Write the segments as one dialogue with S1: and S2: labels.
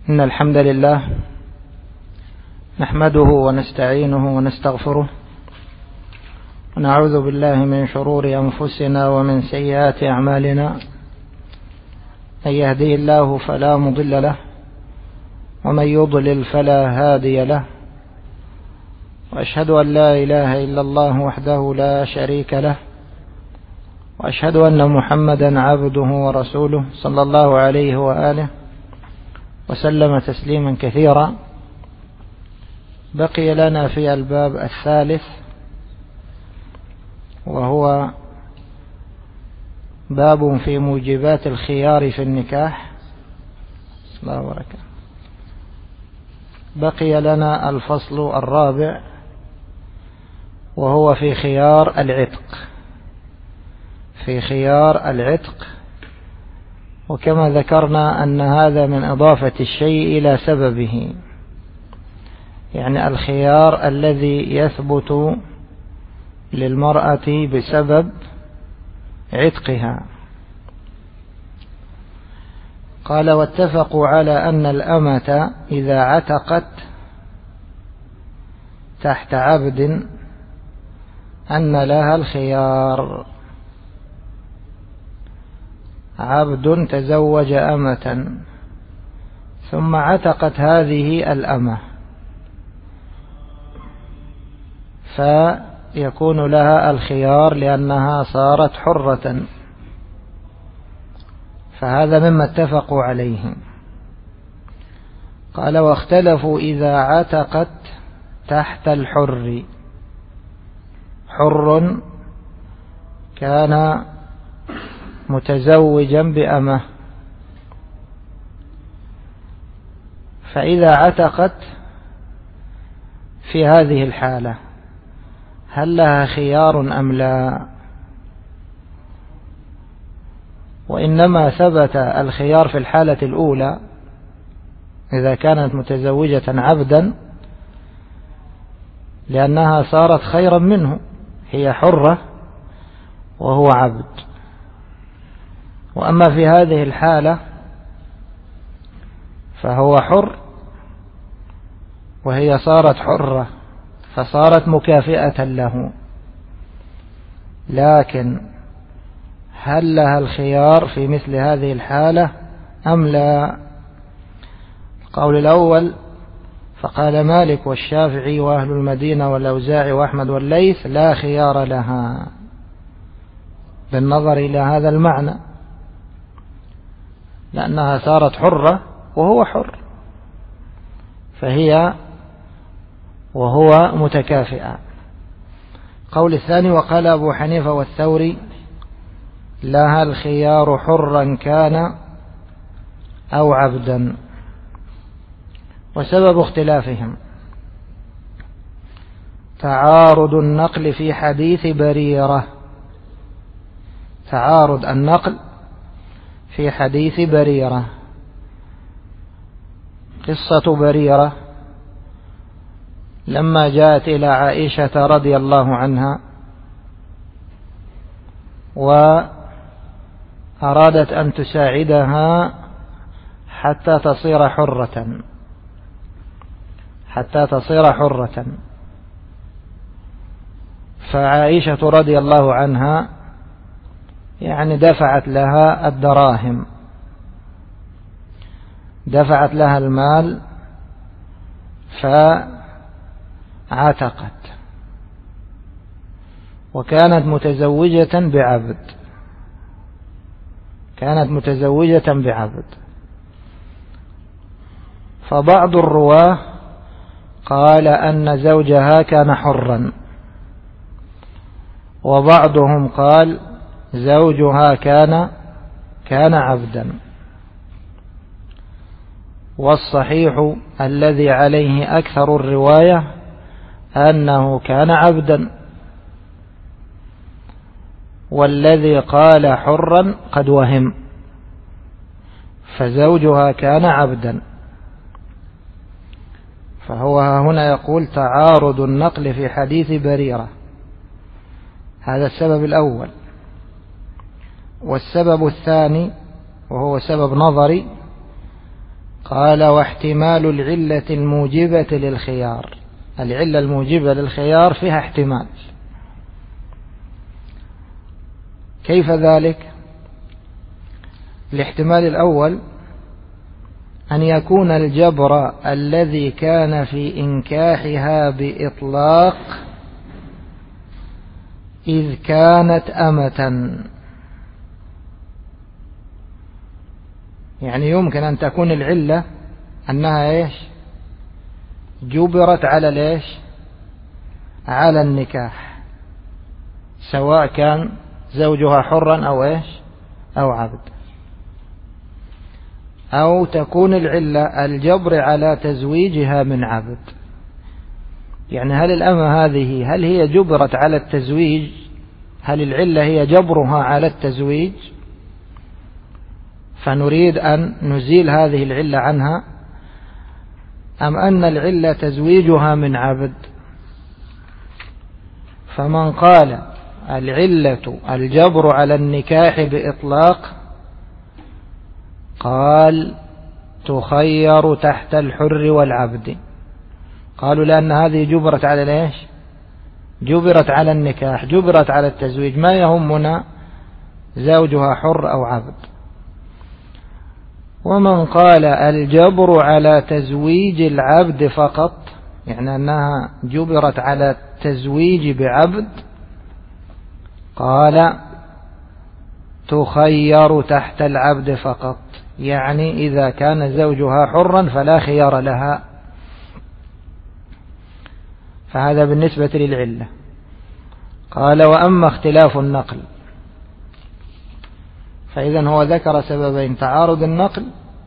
S1: إن الحمد لله نحمده ونستعينه ونستغفره ونعوذ بالله من شرور أنفسنا ومن سيئات أعمالنا. من يهديه الله فلا مضل له ومن يضلل فلا هادي له، وأشهد أن لا إله إلا الله وحده لا شريك له، وأشهد أن محمدا عبده ورسوله صلى الله عليه وآله وسلم تسليما كثيرا. بقي لنا في الباب الثالث وهو باب في موجبات الخيار في النكاح. الله وبركاته. بقي لنا الفصل الرابع وهو في خيار العتق. في خيار العتق، وكما ذكرنا أن هذا من إضافة الشيء إلى سببه، يعني الخيار الذي يثبت للمرأة بسبب عتقها. قال: واتفقوا على أن الأمة إذا عتقت تحت عبد أن لها الخيار. عبد تزوج أمة ثم عتقت هذه الأمة، فيكون لها الخيار لأنها صارت حرة، فهذا مما اتفقوا عليه. قال: واختلفوا إذا عتقت تحت الحر. حر كان متزوجا بأمة، فإذا عتقت في هذه الحالة هل لها خيار أم لا؟ وإنما ثبت الخيار في الحالة الأولى إذا كانت متزوجة عبدا، لأنها صارت خيرا منه، هي حرة وهو عبد. وأما في هذه الحالة فهو حر وهي صارت حرة، فصارت مكافئة له. لكن هل لها الخيار في مثل هذه الحالة أم لا؟ القول الأول فقال مالك والشافعي وأهل المدينة والأوزاعي وأحمد والليث: لا خيار لها، بالنظر إلى هذا المعنى، لأنها صارت حرة وهو حر، فهي وهو متكافئة. قول الثاني وقال أبو حنيفة والثوري: لها الخيار حرا كان أو عبدا. وسبب اختلافهم تعارض النقل في حديث بريرة. تعارض النقل في حديث بريرة. قصة بريرة لما جاءت إلى عائشة رضي الله عنها وأرادت أن تساعدها حتى تصير حرة، فعائشة رضي الله عنها يعني دفعت لها الدراهم، دفعت لها المال فعتقت، وكانت متزوجة بعبد. فبعض الرواه قال أن زوجها كان حرا، وبعضهم قال زوجها كان عبدا. والصحيح الذي عليه أكثر الرواية أنه كان عبدا، والذي قال حرا قد وهم، فزوجها كان عبدا. فهو هنا يقول تعارض النقل في حديث بريرة، هذا السبب الأول. والسبب الثاني وهو سبب نظري قال واحتمال العلة الموجبة للخيار. العلة الموجبة للخيار فيها احتمال. كيف ذلك؟ الاحتمال الأول أن يكون الجبر الذي كان في إنكاحها بإطلاق إذ كانت أمة، يعني يمكن أن تكون العلة أنها إيش؟ جبرت على الإيش؟ على النكاح، سواء كان زوجها حرا أو إيش؟ أو عبد. أو تكون العلة الجبر على تزويجها من عبد. يعني هل الأمة هذه هل هي جبرت على التزويج؟ هل العلة هي جبرها على التزويج فنريد أن نزيل هذه العلة عنها، أم أن العلة تزويجها من عبد؟ فمن قال العلة الجبر على النكاح بإطلاق قال تخير تحت الحر والعبد. قالوا لأن هذه جبرت على ليش؟ جبرت على النكاح، جبرت على التزويج، ما يهمنا زوجها حر أو عبد. ومن قال الجبر على تزويج العبد فقط، يعني أنها جبرت على التزويج بعبد، قال تخير تحت العبد فقط، يعني إذا كان زوجها حرا فلا خيار لها. فهذا بالنسبة للعلة. قال وأما اختلاف النقل، فإذا هو ذكر سببين: تعارض النقل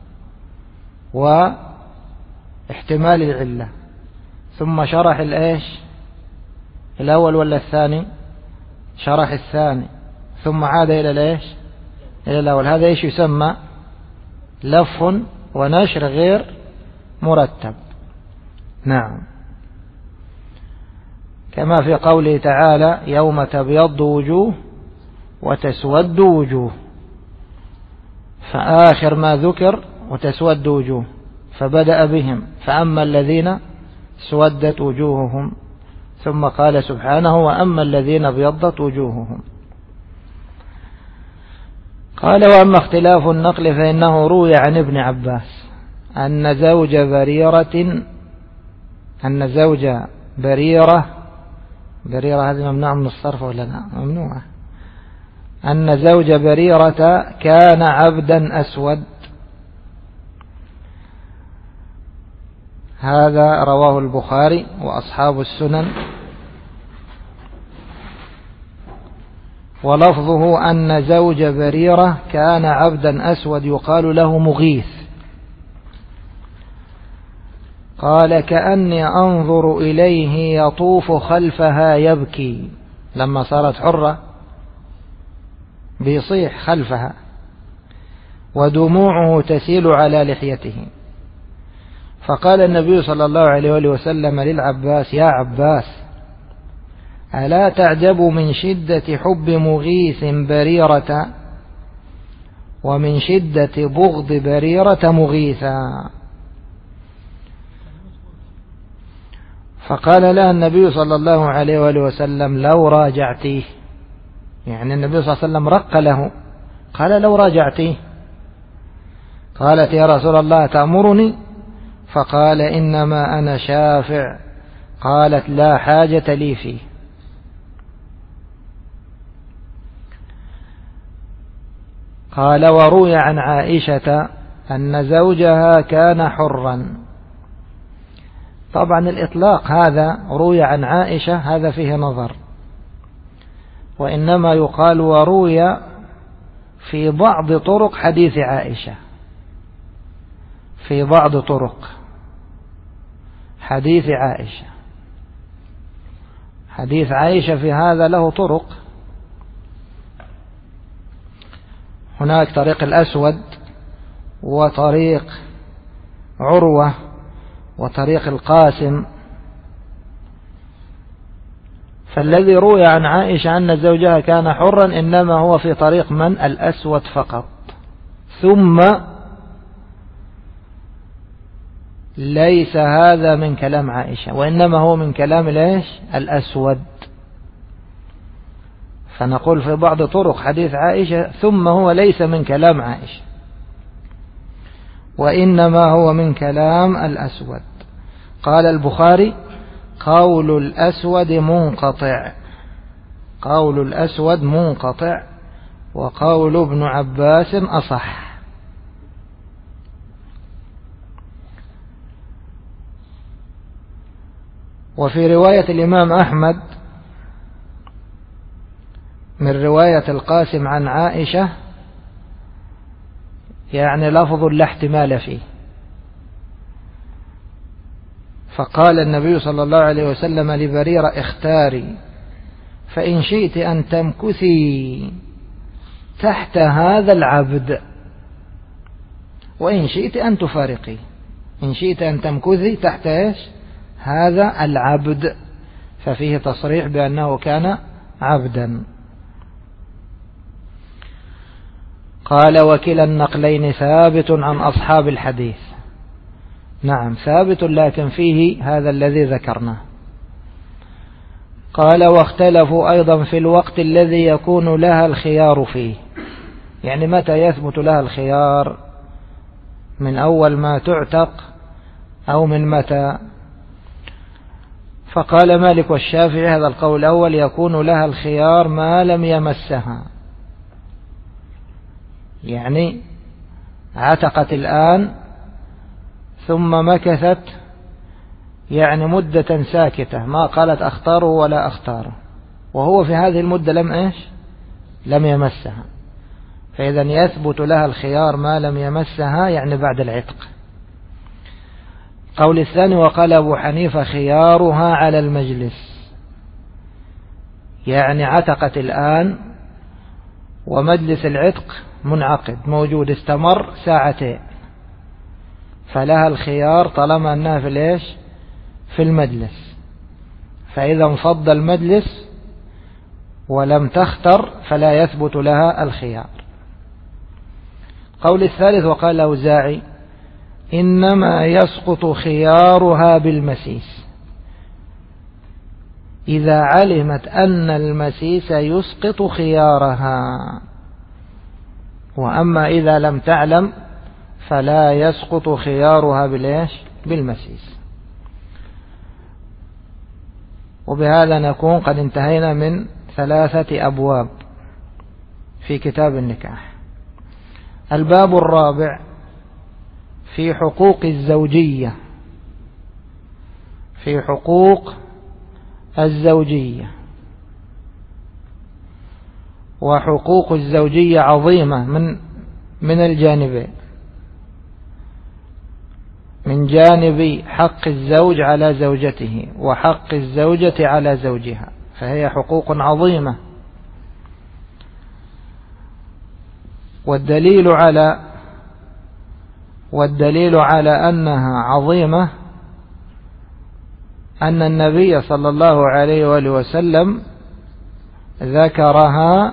S1: واحتمال العلة، ثم شرح الإيش؟ الأول ولا الثاني؟ شرح الثاني، ثم عاد إلى الإيش؟ إلى الأول. هذا إيش يسمى؟ لف ونشر غير مرتب. نعم، كما في قوله تعالى يوم تبيض وجوه وتسود وجوه، فآخر ما ذكر وتسود وجوه، فبدأ بهم، فأما الذين سودت وجوههم، ثم قال سبحانه وأما الذين ابيضت وجوههم. قال وأما اختلاف النقل فإنه روي عن ابن عباس أن زوج بريرة هذه ممنوع من الصرف ولا لا؟ ممنوعة. أن زوج بريرة كان عبدا أسود. هذا رواه البخاري وأصحاب السنن، ولفظه أن زوج بريرة كان عبدا أسود يقال له مغيث. قال كأني أنظر إليه يطوف خلفها يبكي، لما صارت حرة بيصيح خلفها، ودموعه تسيل على لحيته. فقال النبي صلى الله عليه وسلم للعباس: يا عباس، ألا تعجب من شدة حب مغيث بريرة ومن شدة بغض بريرة مغيثا؟ فقال لها النبي صلى الله عليه وسلم: لو راجعتيه. يعني النبي صلى الله عليه وسلم رق له، قال: لو راجعتيه. قالت: يا رسول الله تأمرني؟ فقال: إنما أنا شافع. قالت: لا حاجة لي فيه. قال وروي عن عائشة أن زوجها كان حرا. طبعا الإطلاق هذا روي عن عائشة هذا فيه نظر، وإنما يقال وروي في بعض طرق حديث عائشة، في بعض طرق حديث عائشة. حديث عائشة في هذا له طرق، هناك طريق الأسود وطريق عروة وطريق القاسم. فالذي روي عن عائشة أن زوجها كان حرا إنما هو في طريق من؟ الأسود فقط. ثم ليس هذا من كلام عائشة، وإنما هو من كلام ليش الأسود. فنقول في بعض طرق حديث عائشة ثم هو ليس من كلام عائشة، وإنما هو من كلام الأسود. قال البخاري: قول الأسود منقطع. قول الأسود منقطع، وقول ابن عباس أصح. وفي رواية الإمام أحمد من رواية القاسم عن عائشة يعني لفظ لا احتمال فيه، فقال النبي صلى الله عليه وسلم لبريرة: اختاري، فإن شئت أن تمكثي تحت هذا العبد، وإن شئت أن تفارقي. إن شئت أن تمكثي تحت إيش؟ هذا العبد، ففيه تصريح بأنه كان عبدا. قال: وكلا النقلين ثابت عن أصحاب الحديث. نعم ثابت، لكن فيه هذا الذي ذكرناه. قال: واختلفوا أيضا في الوقت الذي يكون لها الخيار فيه، يعني متى يثبت لها الخيار، من أول ما تعتق أو من متى؟ فقال مالك والشافعي: هذا القول الأول، يكون لها الخيار ما لم يمسها، يعني عتقت الآن ثم مكثت يعني مدة ساكتة، ما قالت أختاره ولا أختاره، وهو في هذه المدة لم يمسها، فإذا يثبت لها الخيار ما لم يمسها يعني بعد العتق. قول الثاني: وقال أبو حنيفة: خيارها على المجلس، يعني عتقت الآن ومجلس العتق منعقد موجود، استمر ساعتين، فلها الخيار طالما أنها في المجلس، فإذا انفض المجلس ولم تختر فلا يثبت لها الخيار. قول الثالث: وقال الأوزاعي: إنما يسقط خيارها بالمسيس، إذا علمت أن المسيس يسقط خيارها، وأما إذا لم تعلم فلا يسقط خيارها بالمسيس. وبهذا نكون قد انتهينا من 3 أبواب في كتاب النكاح. الباب الرابع في حقوق الزوجية. في حقوق الزوجية. وحقوق الزوجية عظيمة من الجانبين، من جانب حق الزوج على زوجته وحق الزوجة على زوجها، فهي حقوق عظيمة. والدليل على أنها عظيمة أن النبي صلى الله عليه وآله وسلم ذكرها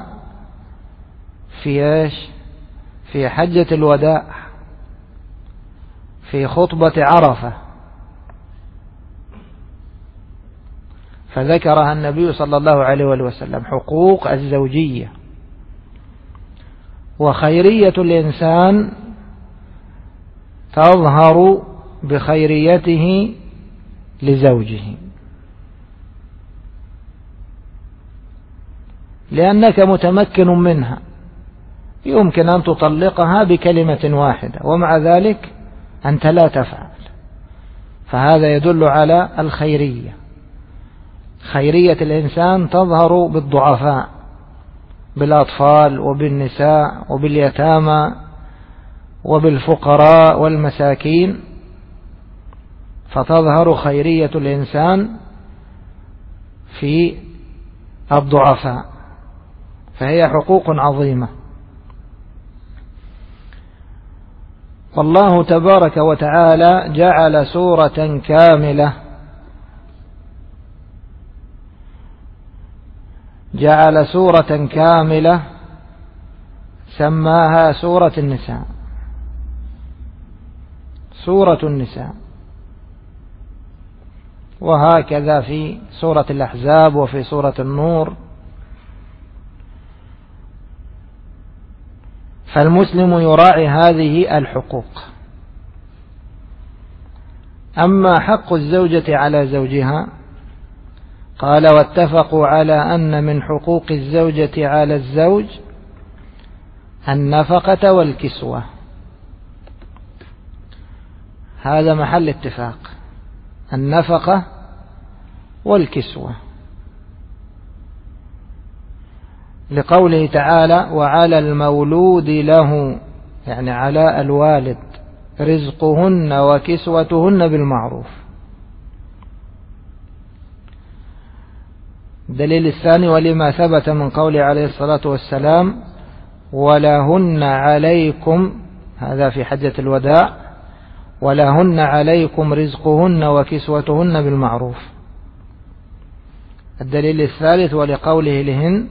S1: في حجة الوداع، في خطبة عرفة، فذكرها النبي صلى الله عليه وآله وسلم حقوق الزوجية. وخيرية الإنسان تظهر بخيريته لزوجه، لأنك متمكن منها، يمكن أن تطلقها بكلمة واحدة ومع ذلك أنت لا تفعل، فهذا يدل على الخيرية. خيرية الإنسان تظهر بالضعفاء، بالأطفال وبالنساء وباليتامى وبالفقراء والمساكين، فتظهر خيرية الإنسان في الضعفاء، فهي حقوق عظيمة. والله تبارك وتعالى جعل سورة كاملة سماها سورة النساء. سورة النساء وهكذا في سورة الأحزاب وفي سورة النور. فالمسلم يراعي هذه الحقوق. أما حق الزوجة على زوجها، قال واتفقوا على أن من حقوق الزوجة على الزوج النفقة والكسوة. هذا محل اتفاق، النفقة والكسوة، لقوله تعالى وعلى المولود له، يعني على الوالد، رزقهن وكسوتهن بالمعروف. الدليل الثاني ولما ثبت من قوله عليه الصلاة والسلام ولهن عليكم، هذا في حجة الوداع، ولهن عليكم رزقهن وكسوتهن بالمعروف. الدليل الثالث ولقوله لهند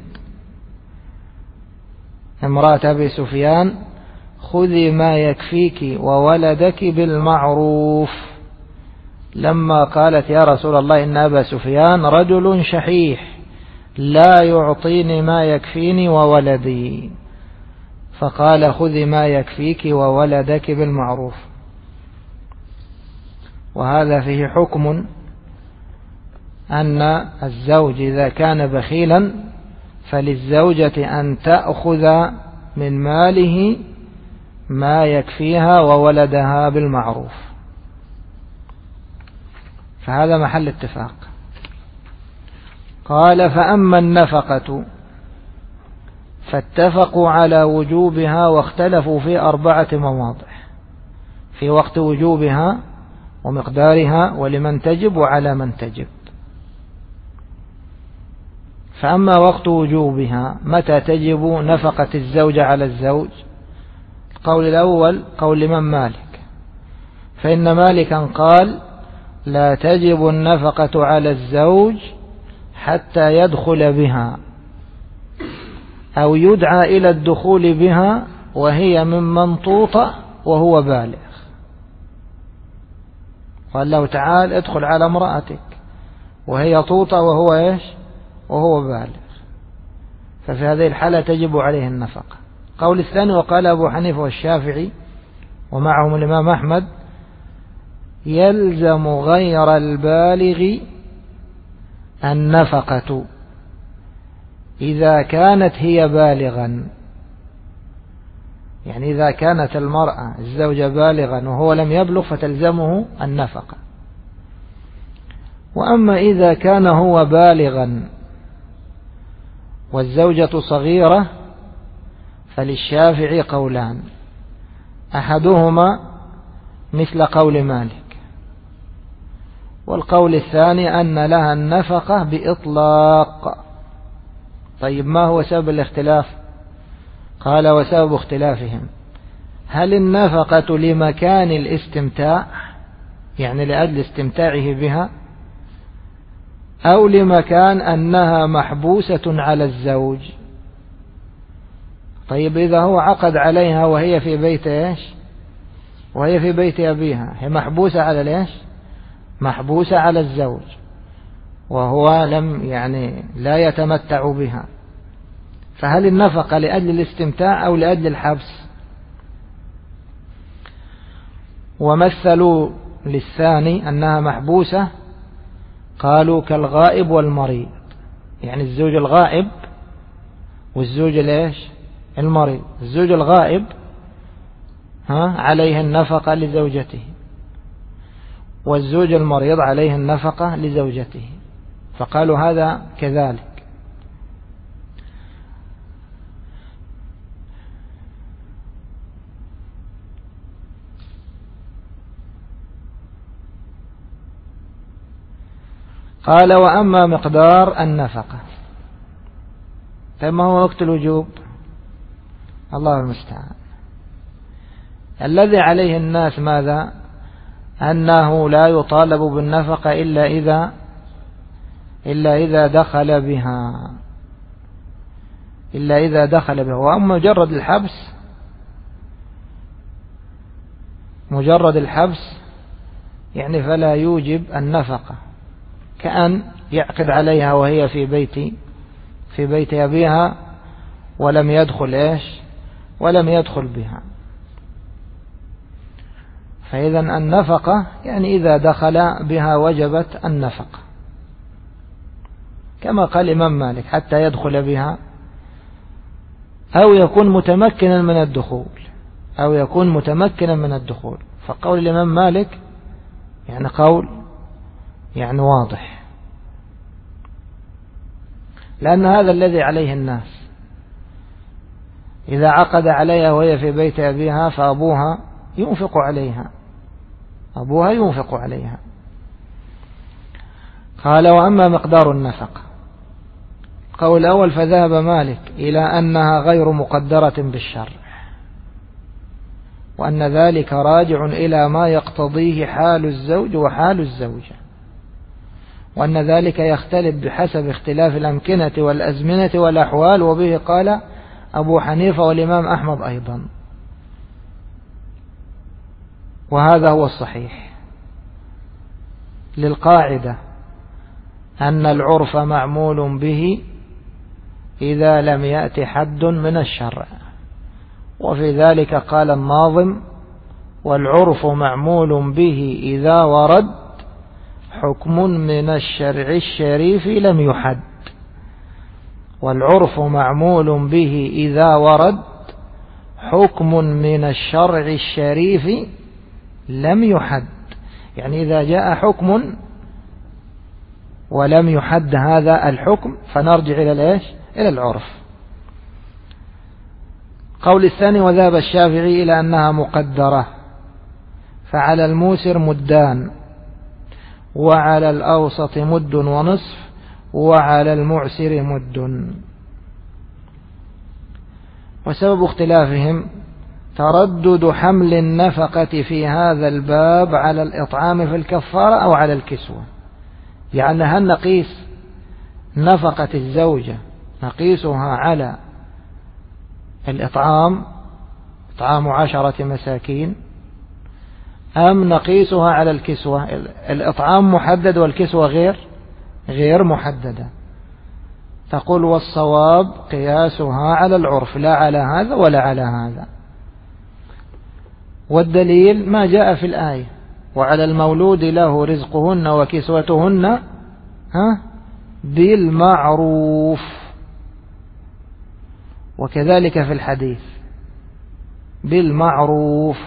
S1: امرأة أبي سفيان خذي ما يكفيك وولدك بالمعروف، لما قالت يا رسول الله إن أبا سفيان رجل شحيح لا يعطيني ما يكفيني وولدي، فقال خذي ما يكفيك وولدك بالمعروف. وهذا فيه حكم أن الزوج إذا كان بخيلا فللزوجة أن تأخذ من ماله ما يكفيها وولدها بالمعروف، فهذا محل اتفاق. قال فأما النفقة فاتفقوا على وجوبها واختلفوا في 4 مواضع، في وقت وجوبها ومقدارها ولمن تجب وعلى من تجب. فأما وقت وجوبها متى تجب نفقة الزوجة على الزوج؟ القول الأول قول الإمام مالك، فإن مالكا قال لا تجب النفقة على الزوج حتى يدخل بها أو يدعى إلى الدخول بها وهي ممن طوط وهو بالغ. قال له تعال ادخل على امرأتك وهي طوطة وهو ايش؟ وهو بالغ، ففي هذه الحالة تجب عليه النفقة. قول الثاني وقال أبو حنيفة والشافعي ومعهم الإمام أحمد يلزم غير البالغ النفقة إذا كانت هي بالغا، يعني إذا كانت المرأة الزوجة بالغا وهو لم يبلغ فتلزمه النفقة. وأما إذا كان هو بالغا والزوجة صغيرة فللشافعي قولان، أحدهما مثل قول مالك، والقول الثاني أن لها النفقة بإطلاق. طيب ما هو سبب الاختلاف؟ قال وسبب اختلافهم هل النفقة لمكان الاستمتاع، يعني لأجل استمتاعه بها، أو لمكان أنها محبوسة على الزوج؟ طيب إذا هو عقد عليها وهي في بيت إيش؟ وهي في بيت أبيها، هي محبوسة على ليش؟ محبوسة على الزوج وهو لم يعني لا يتمتع بها، فهل النفقة لأجل الاستمتاع أو لأجل الحبس؟ ومثلوا للثاني أنها محبوسة، قالوا كالغائب والمريض، يعني الزوج الغائب والزوج ليش؟ المريض. الزوج الغائب عليه النفقة لزوجته، والزوج المريض عليه النفقة لزوجته، فقالوا هذا كذلك. قال وأما مقدار النفقة، فما هو وقت الوجوب؟ الله المستعان. الذي عليه الناس ماذا؟ أنه لا يطالب بالنفقة إلا إذا دخل بها، وأما مجرد الحبس يعني فلا يوجب النفقة، كأن يعقد عليها وهي في بيت أبيها ولم يدخل بها. فإذا النفقة يعني إذا دخل بها وجبت النفقة، كما قال الإمام مالك حتى يدخل بها أو يكون متمكنا من الدخول. فقول الإمام مالك يعني قول يعني واضح، لأن هذا الذي عليه الناس. إذا عقد عليها وهي في بيت أبيها فأبوها ينفق عليها. قال: وأما مقدار النفقة، قول الأول: فذهب مالك إلى أنها غير مقدرة بالشرع، وأن ذلك راجع إلى ما يقتضيه حال الزوج وحال الزوجة، وأن ذلك يختلف بحسب اختلاف الأمكنة والأزمنة والأحوال. وبه قال أبو حنيفة والإمام أحمد أيضا، وهذا هو الصحيح للقاعدة أن العرف معمول به إذا لم يأتي حد من الشرع. وفي ذلك قال الناظم: والعرف معمول به إذا ورد حكم من الشرع الشريف لم يحد. والعرف معمول به إذا ورد حكم من الشرع الشريف لم يحد، يعني إذا جاء حكم ولم يحد هذا الحكم فنرجع إلى العرف. قول الثاني: وذهب الشافعي إلى أنها مقدرة، فعلى الموسر مدان، وعلى الأوسط مد ونصف، وعلى المعسر مد. وسبب اختلافهم تردد حمل النفقة في هذا الباب على الإطعام في الكفارة أو على الكسوة. يعني هل نقيس نفقة الزوجة نقيسها على الإطعام، إطعام 10 مساكين، أم نقيسها على الكسوة؟ الإطعام محدد والكسوة غير محددة. تقول: والصواب قياسها على العرف، لا على هذا ولا على هذا. والدليل ما جاء في الآية: وعلى المولود له رزقهن وكسوتهن بالمعروف. وكذلك في الحديث بالمعروف.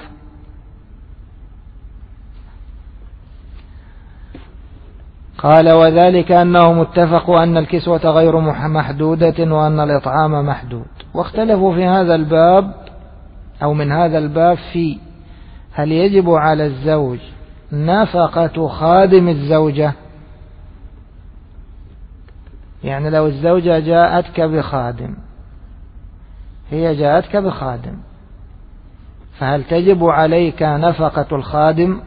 S1: قال: وذلك أنهم اتفقوا أن الكسوة غير محدودة وأن الإطعام محدود. واختلفوا في هذا الباب أو من هذا الباب في هل يجب على الزوج نفقة خادم الزوجة. يعني لو الزوجة جاءتك بخادم، هي جاءتك بخادم، فهل تجب عليك نفقة الخادم؟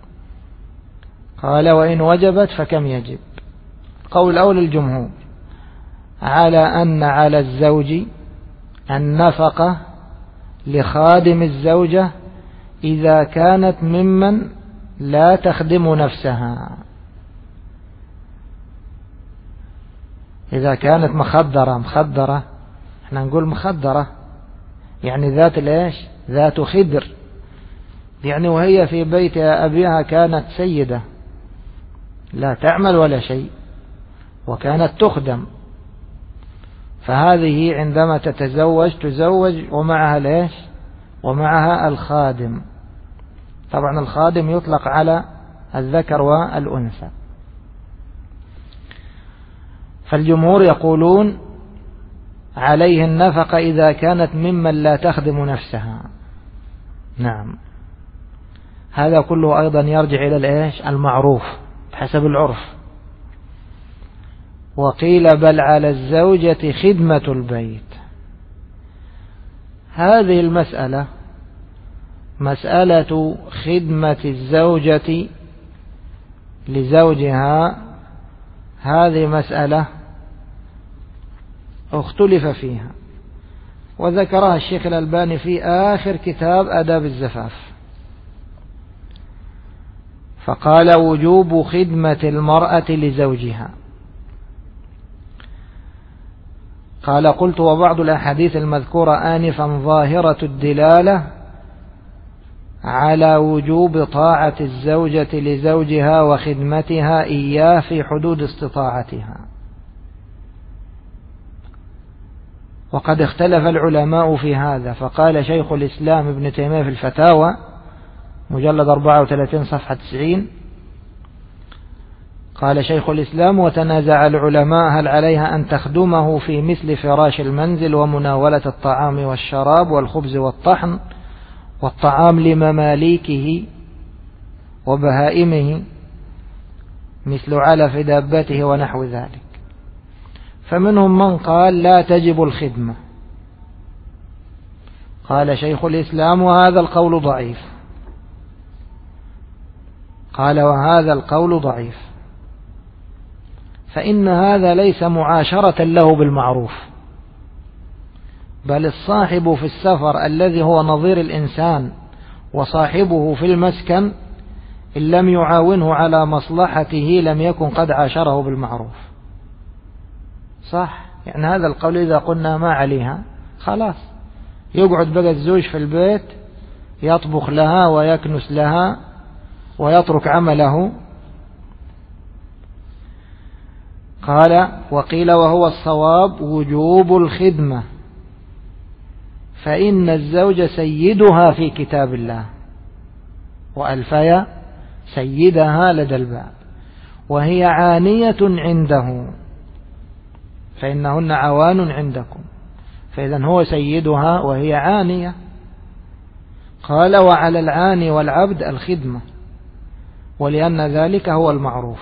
S1: قال: وإن وجبت فكم يجب؟ قول أول الجمهور على أن على الزوج النفقة لخادم الزوجة إذا كانت ممن لا تخدم نفسها، إذا كانت مخدرة احنا نقول مخدرة يعني ذات خدر، يعني وهي في بيت أبيها كانت سيدة لا تعمل ولا شيء وكانت تخدم، فهذه عندما تزوج ومعها ومعها الخادم. طبعا الخادم يطلق على الذكر والأنثى. فالجمهور يقولون عليه النفقة إذا كانت ممن لا تخدم نفسها. نعم، هذا كله أيضا يرجع إلى المعروف بحسب العرف. وقيل بل على الزوجة خدمة البيت. هذه المسألة مسألة خدمة الزوجة لزوجها، هذه مسألة اختلف فيها، وذكرها الشيخ الألباني في آخر كتاب آداب الزفاف. فقال وجوب خدمة المرأة لزوجها. قال قلت وبعض الأحاديث المذكورة آنفا ظاهرة الدلالة على وجوب طاعة الزوجة لزوجها وخدمتها إياه في حدود استطاعتها. وقد اختلف العلماء في هذا، فقال شيخ الإسلام ابن تيمية في الفتاوى مجلد 34 صفحة 90 قال شيخ الإسلام وتنازع العلماء هل عليها أن تخدمه في مثل فراش المنزل ومناولة الطعام والشراب والخبز والطحن والطعام لمماليكه وبهائمه مثل علف دابته ونحو ذلك. فمنهم من قال لا تجب الخدمة. قال شيخ الإسلام وهذا القول ضعيف. قال وهذا القول ضعيف، فإن هذا ليس معاشرة له بالمعروف، بل الصاحب في السفر الذي هو نظير الإنسان وصاحبه في المسكن إن لم يعاونه على مصلحته لم يكن قد عاشره بالمعروف. صح؟ يعني هذا القول إذا قلنا ما عليها خلاص يقعد بقى الزوج في البيت يطبخ لها ويكنس لها ويترك عمله. قال وقيل وهو الصواب وجوب الخدمة، فإن الزوج سيدها في كتاب الله وألفيا سيدها لدى الباب وهي عانية عنده فإنهن عوان عندكم، فإذا هو سيدها وهي عانية. قال وعلى العاني والعبد الخدمة، ولأن ذلك هو المعروف.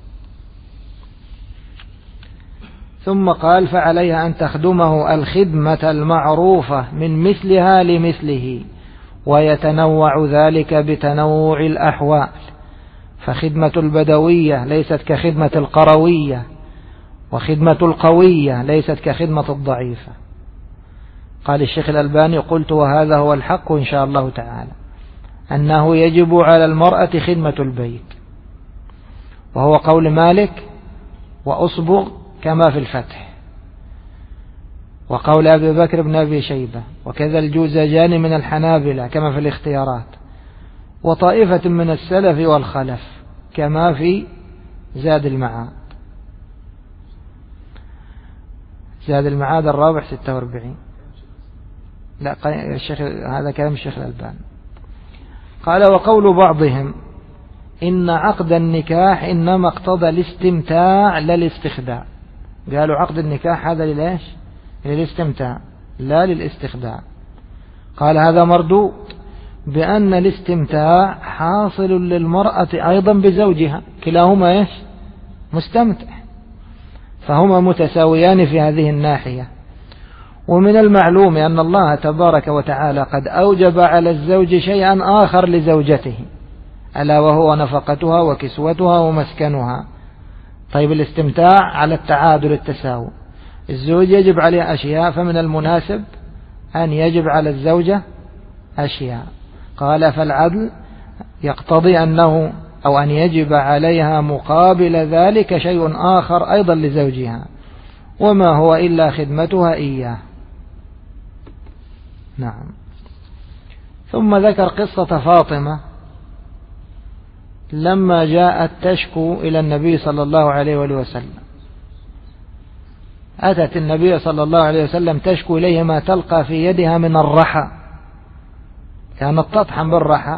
S1: ثم قال فعليها أن تخدمه الخدمة المعروفة من مثلها لمثله، ويتنوع ذلك بتنوع الأحوال، فخدمة البدوية ليست كخدمة القروية، وخدمة القوية ليست كخدمة الضعيفة. قال الشيخ الألباني قلت وهذا هو الحق إن شاء الله تعالى، أنه يجب على المرأة خدمة البيت، وهو قول مالك وأصبغ كما في الفتح، وقول أبي بكر بن أبي شيبة، وكذا الجوزجاني من الحنابلة كما في الاختيارات، وطائفة من السلف والخلف كما في زاد المعاد. زاد المعاد الرابع 46. لا الشيخ هذا كلام الشيخ الألباني. قال وقول بعضهم إن عقد النكاح إنما اقتضى الاستمتاع لا الاستخداع. قالوا عقد النكاح هذا للإيش؟ للاستمتاع لا للاستخداع. قال هذا مردود بأن الاستمتاع حاصل للمرأة أيضا بزوجها، كلاهما إيش؟ مستمتع، فهما متساويان في هذه الناحية. ومن المعلوم أن الله تبارك وتعالى قد أوجب على الزوج شيئا آخر لزوجته، ألا وهو نفقتها وكسوتها ومسكنها. طيب الاستمتاع على التعادل التساوي، الزوج يجب عليه أشياء، فمن المناسب أن يجب على الزوجة أشياء. قال فالعدل يقتضي أنه أو أن يجب عليها مقابل ذلك شيء آخر أيضا لزوجها، وما هو إلا خدمتها إياه. نعم. ثم ذكر قصة فاطمة لما جاءت تشكو إلى النبي صلى الله عليه وسلم. أتت النبي صلى الله عليه وسلم تشكو إليه ما تلقى في يدها من الرحى، كانت تطحن بالرحى،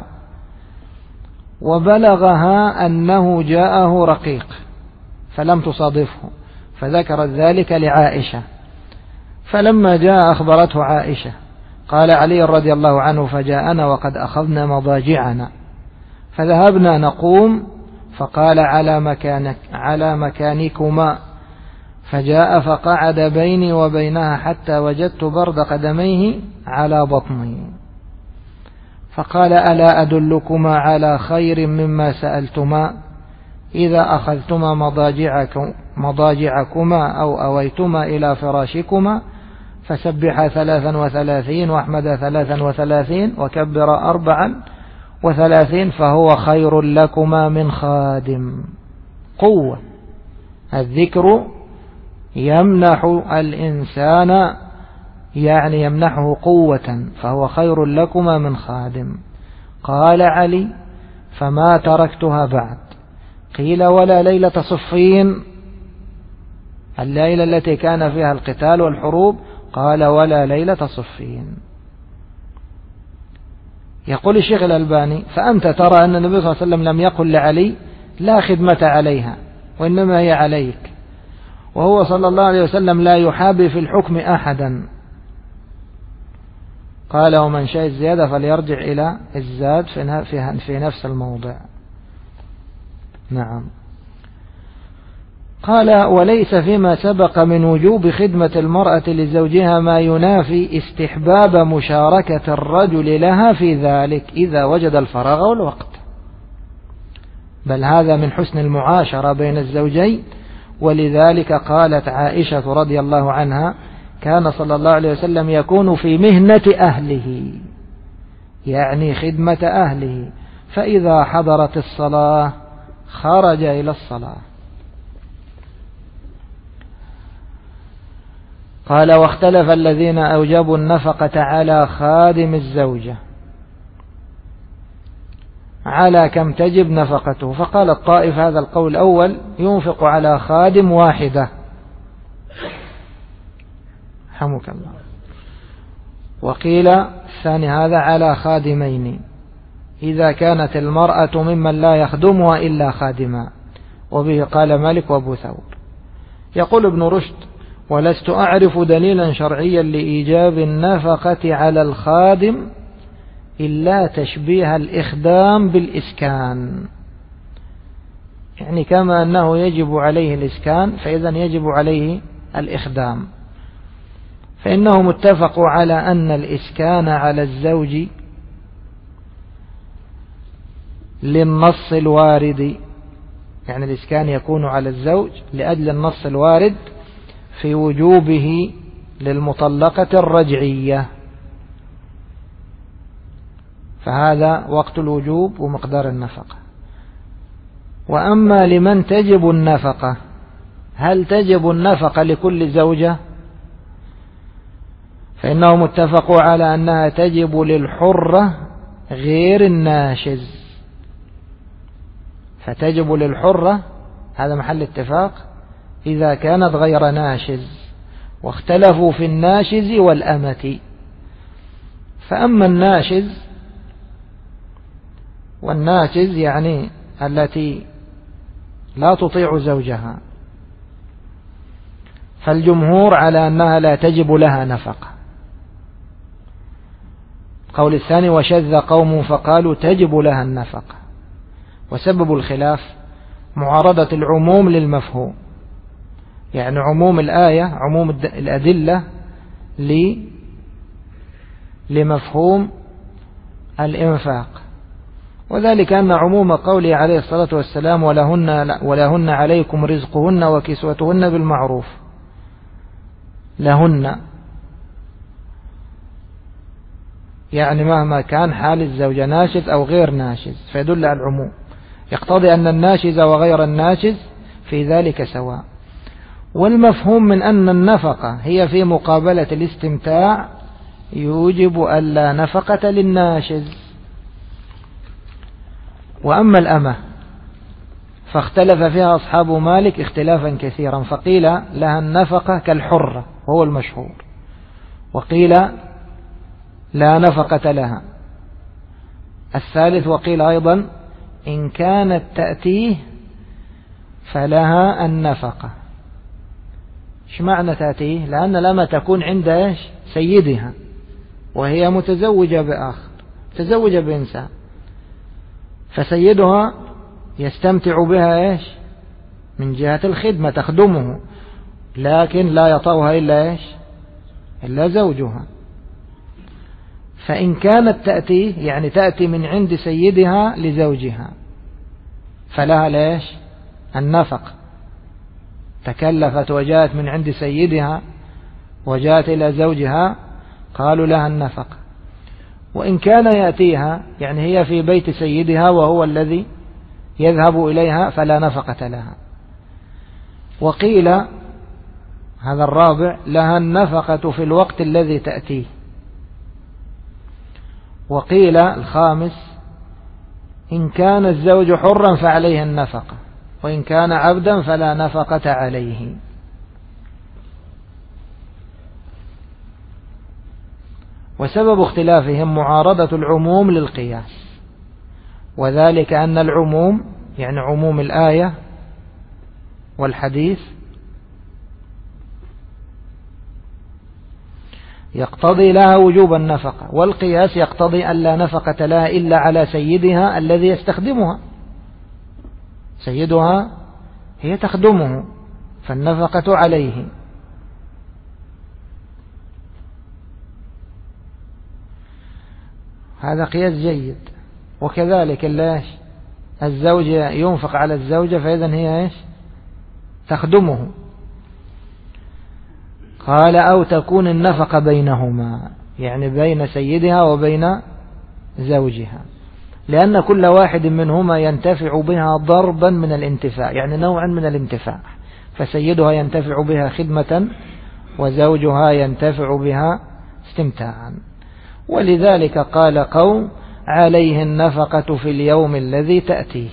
S1: وبلغها أنه جاءه رقيق فلم تصادفه، فذكرت ذلك لعائشة، فلما جاء أخبرته عائشة. قال علي رضي الله عنه فجاءنا وقد أخذنا مضاجعنا فذهبنا نقوم، فقال على مكانكما، فجاء فقعد بيني وبينها حتى وجدت برد قدميه على بطني، فقال ألا أدلكما على خير مما سألتما؟ إذا أخذتما مضاجعكما أو أويتما إلى فراشكما فسبح 33 واحمد 33 وكبر 4 و30 فهو خير لكما من خادم. قوة، الذكر يمنح الإنسان يعني يمنحه قوة، فهو خير لكما من خادم. قال علي: فما تركتها بعد. قيل: ولا ليلة صفين، الليلة التي كان فيها القتال والحروب؟ قال: ولا ليلة صفين. يقول الشيخ الألباني: فأنت ترى أن النبي صلى الله عليه وسلم لم يقل لعلي لا خدمة عليها، وإنما هي عليك، وهو صلى الله عليه وسلم لا يحابي في الحكم أحدا. قال: ومن شاء الزيادة فليرجع إلى الزاد في نفس الموضع. نعم. قال: وليس فيما سبق من وجوب خدمة المرأة لزوجها ما ينافي استحباب مشاركة الرجل لها في ذلك إذا وجد الفراغ والوقت، بل هذا من حسن المعاشرة بين الزوجين. ولذلك قالت عائشة رضي الله عنها: كان صلى الله عليه وسلم يكون في مهنة أهله، يعني خدمة أهله، فإذا حضرت الصلاة خرج إلى الصلاة. قال: واختلف الذين أوجبوا النفقة على خادم الزوجة على كم تجب نفقته، فقال الطائف هذا القول الأول ينفق على خادم واحدة، حمك الله، وقيل الثاني هذا على خادمين إذا كانت المرأة ممن لا يخدمها إلا خادما، وبه قال مالك وابو ثور. يقول ابن رشد: ولست أعرف دليلا شرعيا لإيجاب النفقة على الخادم إلا تشبيه الإخدام بالإسكان، يعني كما أنه يجب عليه الإسكان فإذا يجب عليه الإخدام، فإنهم اتفقوا على أن الإسكان على الزوج للنص الوارد، يعني الإسكان يكون على الزوج لأجل النص الوارد في وجوبه للمطلقة الرجعية، فهذا وقت الوجوب ومقدار النفقة. وأما لمن تجب النفقة، هل تجب النفقة لكل زوجة؟ فإنهم اتفقوا على أنها تجب للحرة غير الناشز، فتجب للحرة، هذا محل اتفاق، إذا كانت غير ناشز، واختلفوا في الناشز والأمة. فأما الناشز، والناشز يعني التي لا تطيع زوجها، فالجمهور على أنها لا تجب لها نفقة. قول الثاني: وشذ قوم فقالوا تجب لها النفقة. وسبب الخلاف معارضة العموم للمفهوم، يعني عموم الآية، عموم الأدلة لمفهوم الإنفاق، وذلك أن عموم قوله عليه الصلاة والسلام: ولهن عليكم رزقهن وكسوتهن بالمعروف، لهن يعني مهما كان حال الزوجة ناشز أو غير ناشز، فيدل على العموم، يقتضي أن الناشز وغير الناشز في ذلك سواء. والمفهوم من أن النفقة هي في مقابلة الاستمتاع يوجب ألا نفقة للناشز. وأما الأمة فاختلف فيها أصحاب مالك اختلافا كثيرا، فقيل لها النفقة كالحرة وهو المشهور، وقيل لا نفقة لها. الثالث وقيل أيضا إن كانت تأتيه فلها النفقة. ايش معنى تأتيه؟ لأن لما تكون عند سيدها وهي متزوجة بآخر، متزوجة بإنسان، فسيدها يستمتع بها من جهة الخدمة، تخدمه، لكن لا يطأها إلا زوجها. فإن كانت تأتيه يعني تأتي من عند سيدها لزوجها فلها النفقة، تكلفت وجاءت من عند سيدها وجاءت إلى زوجها قالوا لها النفقة. وإن كان يأتيها يعني هي في بيت سيدها وهو الذي يذهب إليها فلا نفقة لها. وقيل هذا الرابع لها النفقة في الوقت الذي تأتيه. وقيل الخامس إن كان الزوج حرا فعليه النفقة، وإن كان عبدا فلا نفقة عليه. وسبب اختلافهم معارضة العموم للقياس، وذلك أن العموم يعني عموم الآية والحديث يقتضي لها وجوب النفقة، والقياس يقتضي أن لا نفقة لها إلا على سيدها الذي يستخدمها. سيدها هي تخدمه فالنفقة عليه. هذا قياس جيد. وكذلك الزوج ينفق على الزوجة فإذن هي تخدمه. قال أو تكون النفقة بينهما يعني بين سيدها وبين زوجها، لأن كل واحد منهما ينتفع بها ضربا من الانتفاع يعني نوعا من الانتفاع، فسيدها ينتفع بها خدمة وزوجها ينتفع بها استمتاعا. ولذلك قال قوم عليه النفقة في اليوم الذي تأتيه.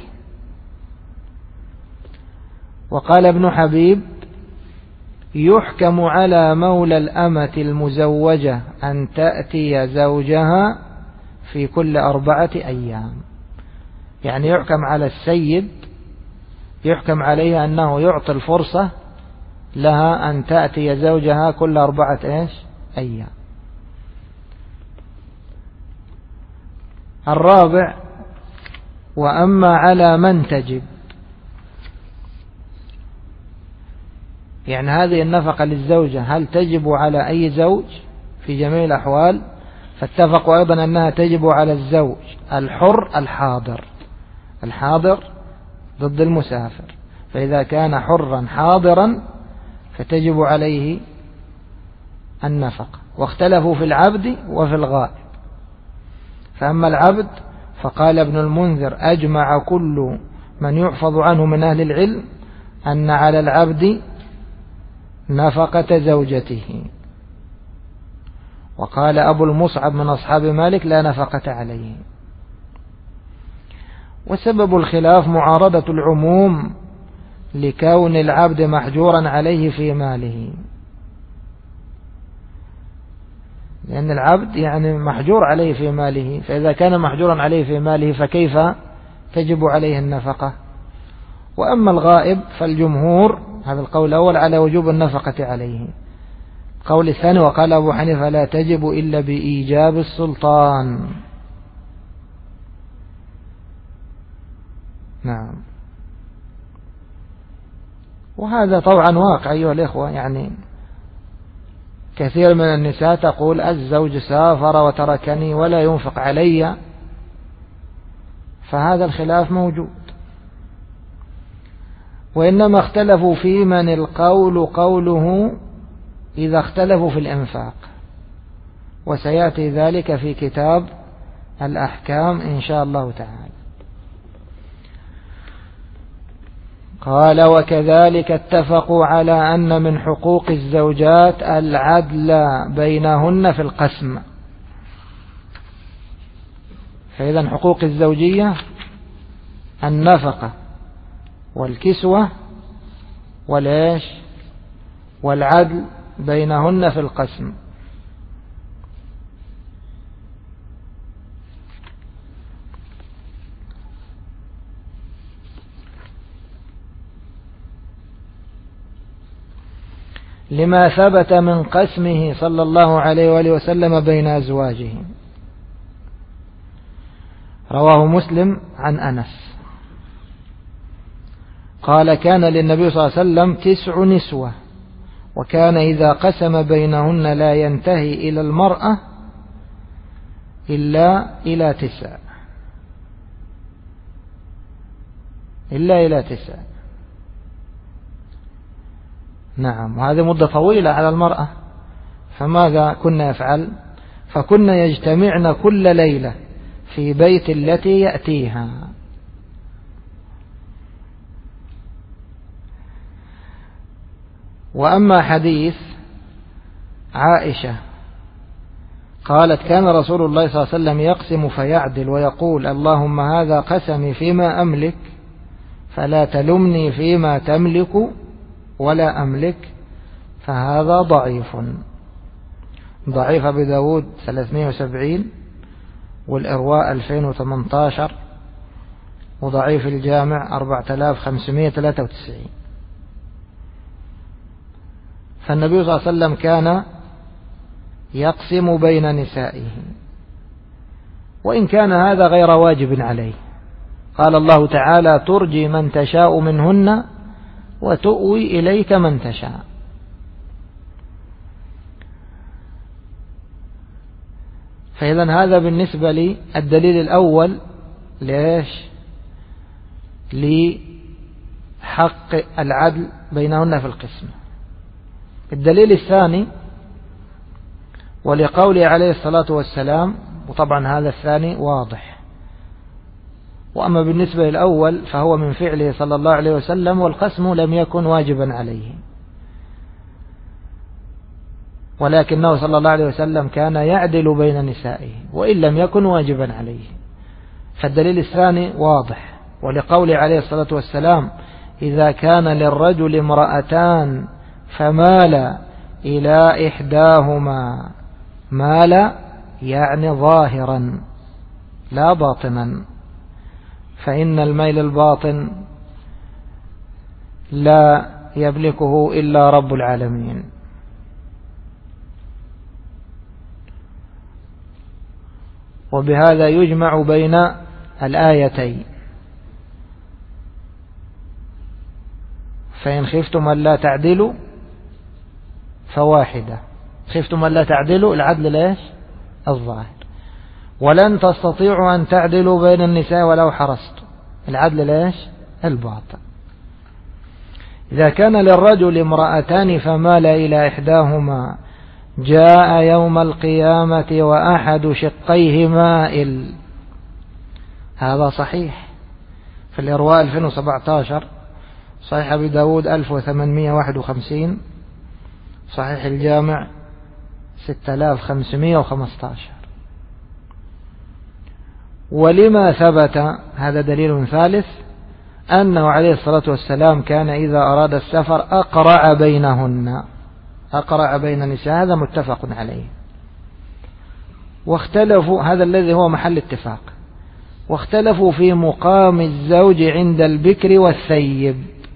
S1: وقال ابن حبيب يحكم على مولى الأمة المزوجة أن تأتي زوجها في كل 4 أيام، يعني يحكم على السيد، يحكم عليه أنه يعطي الفرصة لها أن تأتي زوجها كل 4 أيام. الرابع وأما على من تجب، يعني هذه النفقة للزوجة هل تجب على أي زوج في جميع الأحوال؟ فاتفقوا أيضا أنها تجب على الزوج الحر الحاضر ضد المسافر، فإذا كان حرا حاضرا فتجب عليه النفقة. واختلفوا في العبد وفي الغائب. فأما العبد فقال ابن المنذر أجمع كل من يحفظ عنه من أهل العلم أن على العبد نفقة زوجته. وقال أبو المصعب من أصحاب مالك لا نفقة عليه. وسبب الخلاف معارضة العموم لكون العبد محجورا عليه في ماله، لأن العبد يعني محجور عليه في ماله، فإذا كان محجورا عليه في ماله فكيف تجب عليه النفقة؟ وأما الغائب فالجمهور هذا القول الأول على وجوب النفقة عليه. القول الثاني وقال أبو حنيفة لا تجب إلا بإيجاب السلطان. نعم. وهذا طبعا واقع أيها الإخوة، يعني كثير من النساء تقول الزوج سافر وتركني ولا ينفق علي، فهذا الخلاف موجود. وإنما اختلفوا في من القول قوله إذا اختلفوا في الإنفاق، وسيأتي ذلك في كتاب الأحكام إن شاء الله تعالى. قال وكذلك اتفقوا على أن من حقوق الزوجات العدل بينهن في القسم. فإذا حقوق الزوجية النفقة والكسوة والعدل بينهن في القسم. لما ثبت من قسمه صلى الله عليه وآله وسلم بين أزواجه. رواه مسلم عن أنس قال كان للنبي صلى الله عليه وسلم 9 نسوة، وكان إذا قسم بينهن لا ينتهي إلى المرأة إلا إلى 9 نعم. وهذه مدة طويلة على المرأة، فماذا كنا يفعل؟ فكن يجتمعن كل ليلة في بيت التي يأتيها. وأما حديث عائشة قالت كان رسول الله صلى الله عليه وسلم يقسم فيعدل ويقول اللهم هذا قسمي فيما أملك فلا تلمني فيما تملك ولا أملك، فهذا ضعيف. ضعيف أبي داود 370 والإرواء 2018 وضعيف الجامع 4593. فالنبي صلى الله عليه وسلم كان يقسم بين نسائه، وإن كان هذا غير واجب عليه. قال الله تعالى ترجي من تشاء منهن وتؤوي إليك من تشاء. فإذا هذا بالنسبة للدليل الأول ليش؟ لحق العدل بينهن في القسم. الدليل الثاني ولقوله عليه الصلاة والسلام، وطبعا هذا الثاني واضح. وأما بالنسبة للأول فهو من فعله صلى الله عليه وسلم، والقسم لم يكن واجبا عليه، ولكنه صلى الله عليه وسلم كان يعدل بين نسائه وإن لم يكن واجبا عليه. فالدليل الثاني واضح، ولقوله عليه الصلاة والسلام إذا كان للرجل امرأتان فمال إلى إحداهما، مال يعني ظاهرا لا باطنا، فإن الميل الباطن لا يملكه إلا رب العالمين. وبهذا يجمع بين الآيتين، فإن خفتم ألا تعدلوا فواحدة. خفتم ألا تعدلوا العدل ليش؟ الظاهر. ولن تستطيعوا أن تعدلوا بين النساء ولو حرصتم، العدل ليش؟ الباطن. إذا كان للرجل امرأتان فمال إلى إحداهما جاء يوم القيامة وأحد شقيه مائل، هذا صحيح في الإرواء 2017، صحيح أبي داود 1851، صحيح الجامع 6515. ولما ثبت هذا دليل ثالث أنه عليه الصلاة والسلام كان إذا أراد السفر أقرع بينهن، أقرع بين النساء، هذا متفق عليه. واختلفوا، هذا الذي هو محل اتفاق، واختلفوا في مقام الزوج عند البكر والثيب،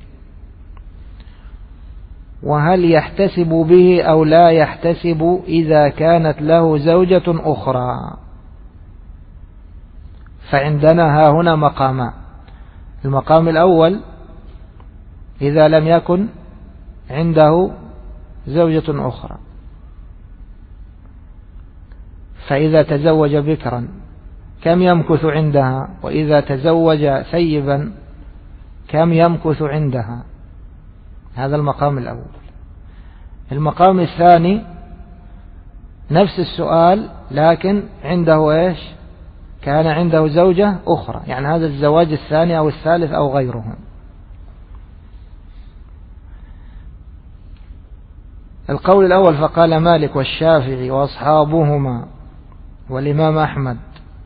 S1: وهل يحتسب به أو لا يحتسب إذا كانت له زوجة أخرى. فعندنا ها هنا مقامان. المقام الأول إذا لم يكن عنده زوجة أخرى، فإذا تزوج بكرا كم يمكث عندها، وإذا تزوج ثيبا كم يمكث عندها. هذا المقام الأول. المقام الثاني نفس السؤال لكن عنده إيش؟ كان عنده زوجة أخرى، يعني هذا الزواج الثاني أو الثالث أو غيرهم. القول الأول فقال مالك والشافعي وأصحابهما والإمام أحمد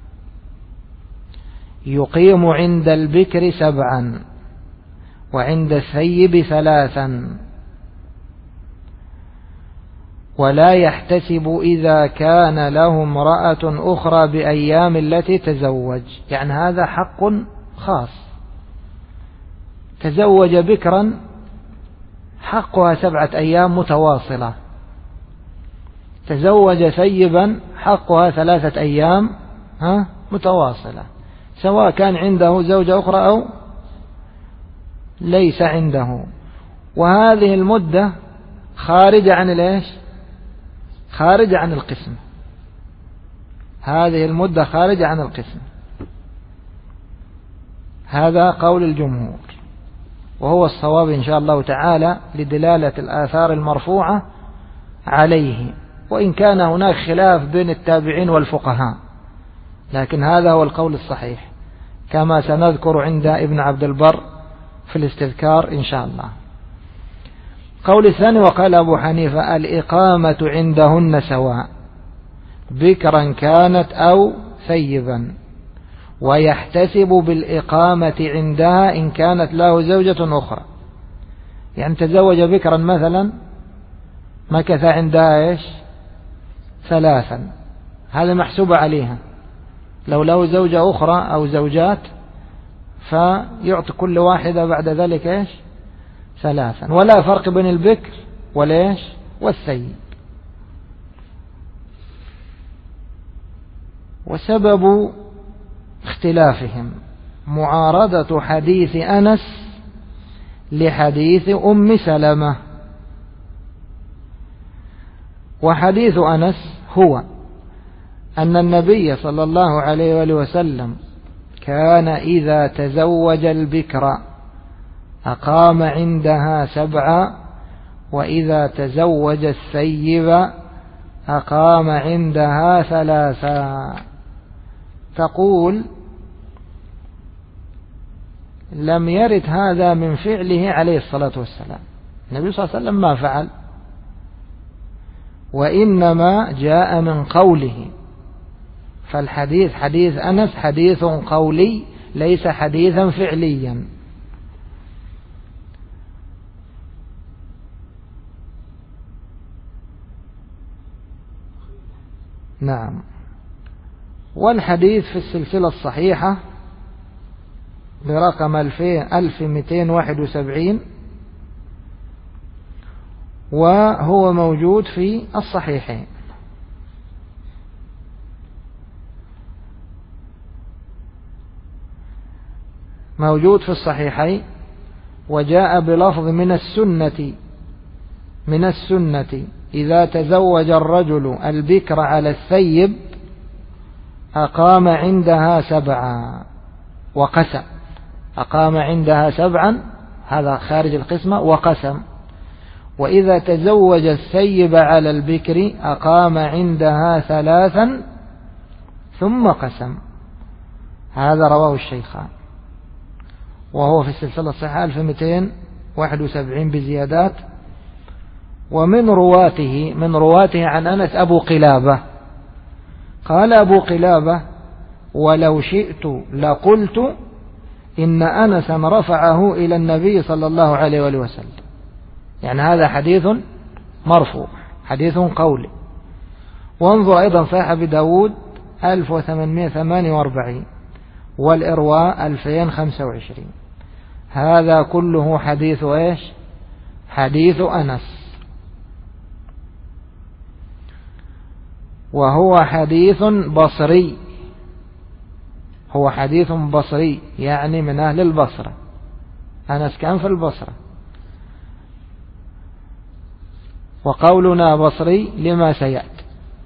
S1: يقيم عند البكر 7 وعند الثيب 3، ولا يحتسب إذا كان له امرأة أخرى بأيام التي تزوج. يعني هذا حق خاص، تزوج بكرا حقها 7 أيام متواصلة، تزوج ثيبا حقها 3 أيام متواصلة، سواء كان عنده زوجة أخرى أو ليس عنده. وهذه المدة خارجة عن الإيش؟ خارجة عن القسم. هذه المدة خارجة عن القسم. هذا قول الجمهور، وهو الصواب إن شاء الله تعالى لدلالة الآثار المرفوعة عليه وإن كان هناك خلاف بين التابعين والفقهاء، لكن هذا هو القول الصحيح كما سنذكر عند ابن عبد البر في الاستذكار إن شاء الله. قول الثاني: وقال أبو حنيفة: الإقامة عندهن سواء، بكرا كانت أو ثيبا، ويحتسب بالإقامة عندها إن كانت له زوجة أخرى. يعني تزوج بكرا مثلا مكث عندها 3، هذا محسوب عليها. لو له زوجة أخرى أو زوجات فيعطي كل واحدة بعد ذلك 3، ولا فرق بين البكر والثيب. وسبب اختلافهم معارضة حديث أنس لحديث أم سلمة. وحديث أنس هو أن النبي صلى الله عليه وآله وسلم كان إذا تزوج البكر أقام عندها 7، وإذا تزوج الثيب أقام عندها 3. تقول: لم يرد هذا من فعله عليه الصلاة والسلام، النبي صلى الله عليه وسلم ما فعل، وإنما جاء من قوله. فالحديث حديث أنس حديث قولي ليس حديثا فعليا. نعم. والحديث في السلسلة الصحيحة برقم 2271، وهو موجود في الصحيحين. موجود في الصحيحين، وجاء بلفظ من السنة إذا تزوج الرجل البكر على الثيب أقام عندها 7 وقسم. أقام عندها 7، هذا خارج القسمة، وقسم. وإذا تزوج الثيب على البكر أقام عندها 3 ثم قسم. هذا رواه الشيخان، وهو في السلسلة الصحيحة 2271 بزيادات. ومن رواته عن أنس أبو قلابة. قال أبو قلابة: ولو شئت لقلت إن أنسا رفعه إلى النبي صلى الله عليه وآله وسلم. يعني هذا حديث مرفوع، حديث قولي. وانظر أيضا صحيح أبي داود 1848 والإرواء 2025. هذا كله حديث حديث أنس، وهو حديث بصري. هو حديث بصري، يعني من أهل البصرة. أنس كان في البصرة، وقولنا بصري لما سيأتي.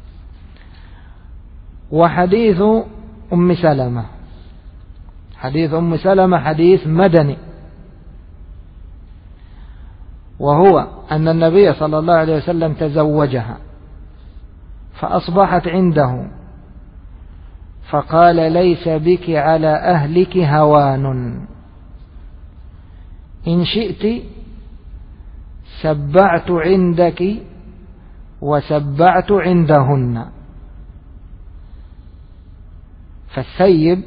S1: وحديث أم سلمة، حديث أم سلمة حديث مدني، وهو أن النبي صلى الله عليه وسلم تزوجها فأصبحت عنده، فقال: ليس بك على أهلك هوان، إن شئت سبعت عندك وسبعت عندهن. فالثيب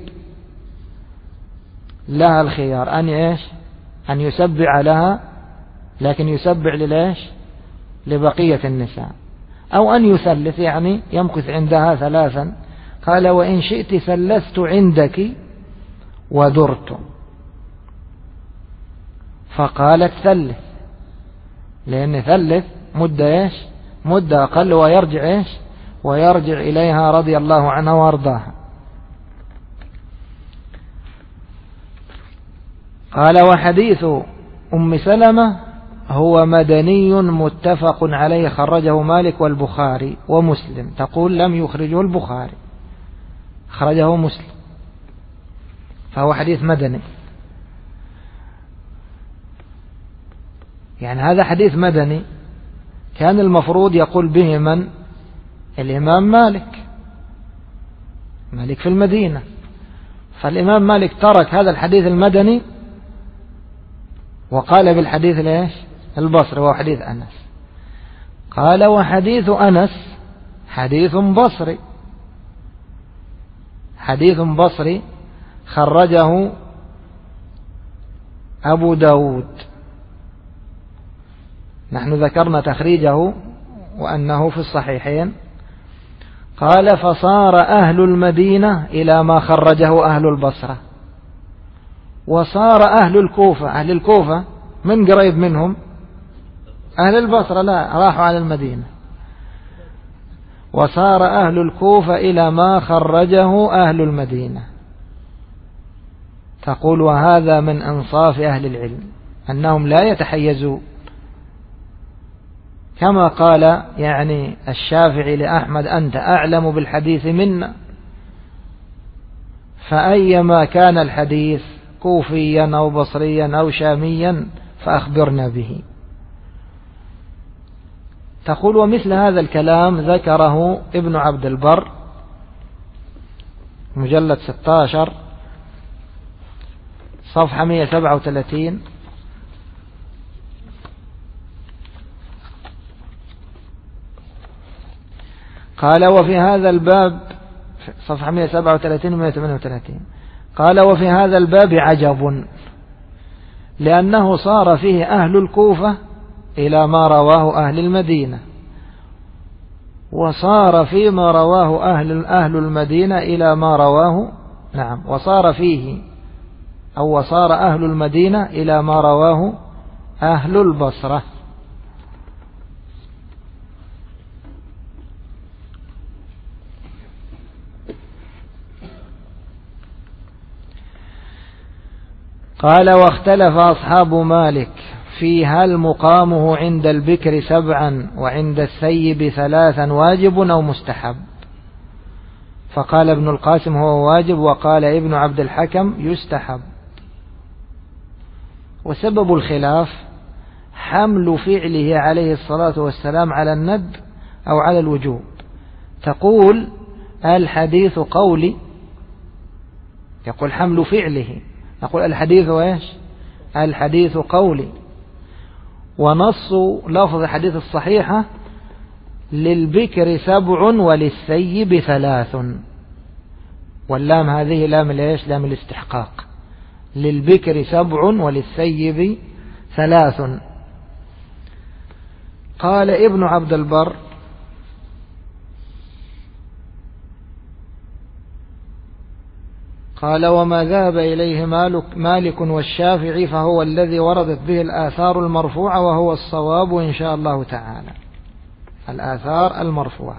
S1: لها الخيار أن يسبع لها، لكن يسبع لبقية النساء، أو أن يثلث، يعني يمكث عندها 3. قال: وإن شئت ثلثت عندك ودرت. فقالت: ثلث، لأن ثلث مدة مدة أقل، ويرجع إليها رضي الله عنها وارضاها. قال: وحديث أم سلمة هو مدني متفق عليه، خرجه مالك والبخاري ومسلم. تقول: لم يخرجه البخاري، خرجه مسلم، فهو حديث مدني. يعني هذا حديث مدني، كان المفروض يقول به من؟ الإمام مالك في المدينة، فالإمام مالك ترك هذا الحديث المدني وقال بالحديث ليش البصري وهو حديث أنس. قال وحديث أنس حديث بصري خرجه أبو داود، نحن ذكرنا تخريجه وأنه في الصحيحين. قال فصار أهل المدينة إلى ما خرجه أهل البصرة، وصار أهل الكوفة من قريب منهم أهل البصرة لا راحوا على المدينة، وصار أهل الكوفة إلى ما خرجه أهل المدينة. تقول وهذا من أنصاف أهل العلم أنهم لا يتحيزون، كما قال يعني الشافعي لأحمد أنت أعلم بالحديث منا، فأيما كان الحديث كوفيا أو بصريا أو شاميا فأخبرنا به. تقول ومثل هذا الكلام ذكره ابن عبد البر مجلد 16 صفحة 137. قال وفي هذا الباب صفحة 137 و 138 قال وفي هذا الباب عجب، لأنه صار فيه أهل الكوفة إلى ما رواه أهل المدينة، وصار فيما رواه أهل المدينة إلى ما رواه وصار أهل المدينة إلى ما رواه أهل البصرة. قال واختلف أصحاب مالك في هل مقامه عند البكر 7 وعند الثيب 3 واجب أو مستحب، فقال ابن القاسم هو واجب، وقال ابن عبد الحكم يستحب. وسبب الخلاف حمل فعله عليه الصلاة والسلام على الندب أو على الوجوب. تقول الحديث قولي، يقول حمل فعله، نقول الحديث وإيش؟ الحديث قولي، ونص لفظ الحديث الصحيحة للبكر 7 وللثيب 3، واللام هذه لام ليش؟ لام الاستحقاق، للبكر 7 وللثيب 3. قال ابن عبد البر قال وما ذهب إليه مالك والشافعي فهو الذي وردت به الآثار المرفوعة، وهو الصواب إن شاء الله تعالى، الآثار المرفوعة.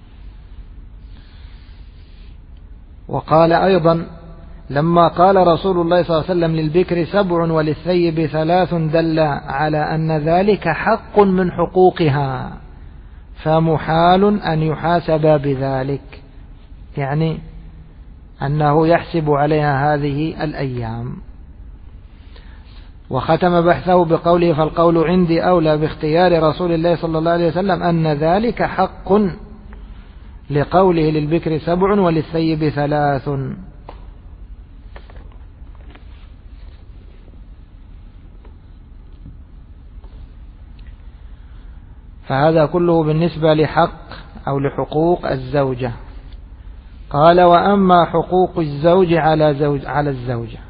S1: وقال أيضا لما قال رسول الله صلى الله عليه وسلم للبكر 7 وللثيب 3 دل على أن ذلك حق من حقوقها، فمحال أن يحاسب بذلك، يعني أنه يحسب عليها هذه الأيام. وختم بحثه بقوله فالقول عندي أولى باختيار رسول الله صلى الله عليه وسلم أن ذلك حق لقوله للبكر 7 وللثيب 3. فهذا كله بالنسبة لحق أو لحقوق الزوجة. قال وأما حقوق الزوج على الزوجة.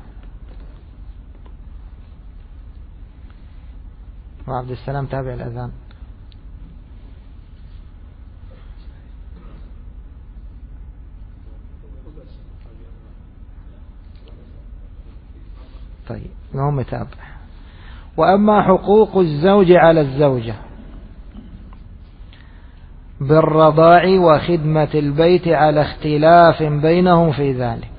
S1: وعبد السلام تابع الأذان. طيب نعم متابع. وأما حقوق الزوج على الزوجة بالرضاع وخدمة البيت على اختلاف بينهم في ذلك.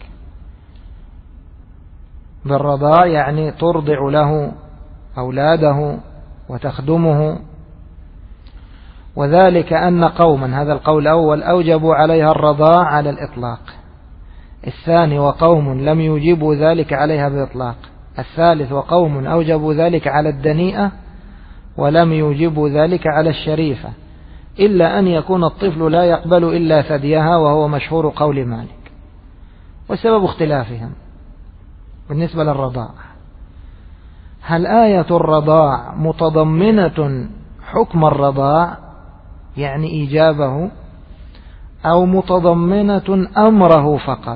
S1: بالرضاع يعني ترضع له أولاده وتخدمه، وذلك أن قوما، هذا القول الأول، أوجبوا عليها الرضاع على الإطلاق، الثاني وقوم لم يوجبوا ذلك عليها بإطلاق، الثالث وقوم أوجبوا ذلك على الدنيئة ولم يوجبوا ذلك على الشريفة، إلا أن يكون الطفل لا يقبل إلا ثديها، وهو مشهور قول مالك. وسبب اختلافهم بالنسبة للرضاع، هل آية الرضاع متضمنة حكم الرضاع يعني إيجابه، أو متضمنة أمره فقط،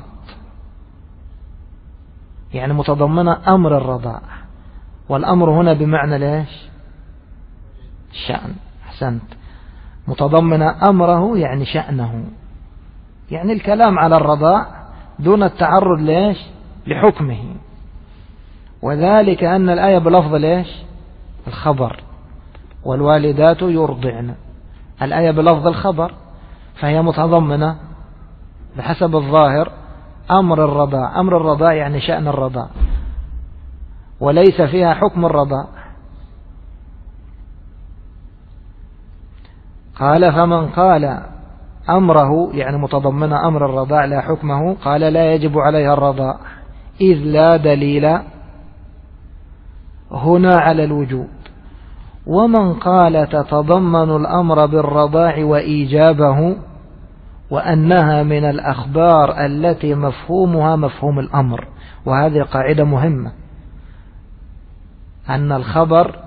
S1: يعني متضمنة أمر الرضاع، والأمر هنا بمعنى ليش الشأن. أحسنت، متضمنة أمره يعني شأنه، يعني الكلام على الرضاع دون التعرض ليش لحكمه. وذلك أن الآية بلفظ ليش الخبر، والوالدات يرضعن، الآية بلفظ الخبر، فهي متضمنة بحسب الظاهر أمر الرضاع. أمر الرضاع يعني شأن الرضاع، وليس فيها حكم الرضاع. قال فمن قال أمره يعني متضمنة أمر الرضاع لا حكمه، قال لا يجب عليها الرضاع، إذ لا دليل هنا على الوجوب. ومن قال تتضمن الأمر بالرضاع وإيجابه، وأنها من الأخبار التي مفهومها مفهوم الأمر. وهذه قاعدة مهمة، أن الخبر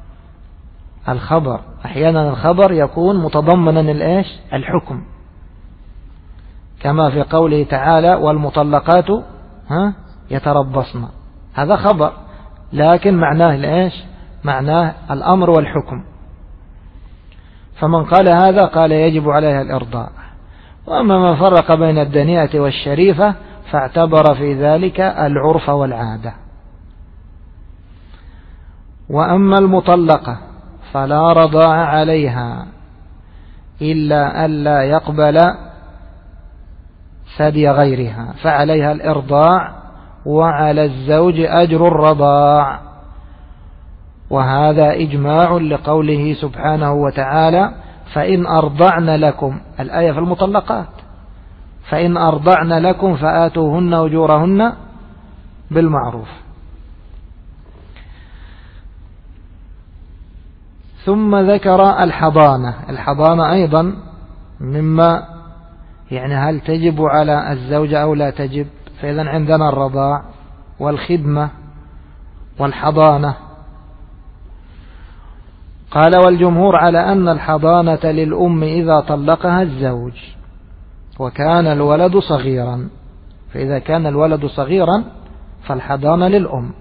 S1: أحيانا الخبر يكون متضمنا الحكم، كما في قوله تعالى والمطلقات يتربصن، هذا خبر لكن معناه معناه الأمر والحكم. فمن قال هذا قال يجب عليها الإرضاع. وأما من فرق بين الدنيئة والشريفة فاعتبر في ذلك العرف والعادة. وأما المطلقة فلا رضاع عليها إلا ألا يقبل ثدي غيرها، فعليها الإرضاع، وعلى الزوج أجر الرضاع. وهذا إجماع لقوله سبحانه وتعالى فإن أرضعن لكم، الآية في المطلقات، فإن أرضعن لكم فآتوهن أجورهن بالمعروف. ثم ذكر الحضانة أيضا مما يعني هل تجب على الزوجة أو لا تجب. فإذا عندنا الرضاع والخدمة والحضانة. قال والجمهور على أن الحضانة للأم إذا طلقها الزوج وكان الولد صغيرا، فإذا كان الولد صغيرا فالحضانة للأم،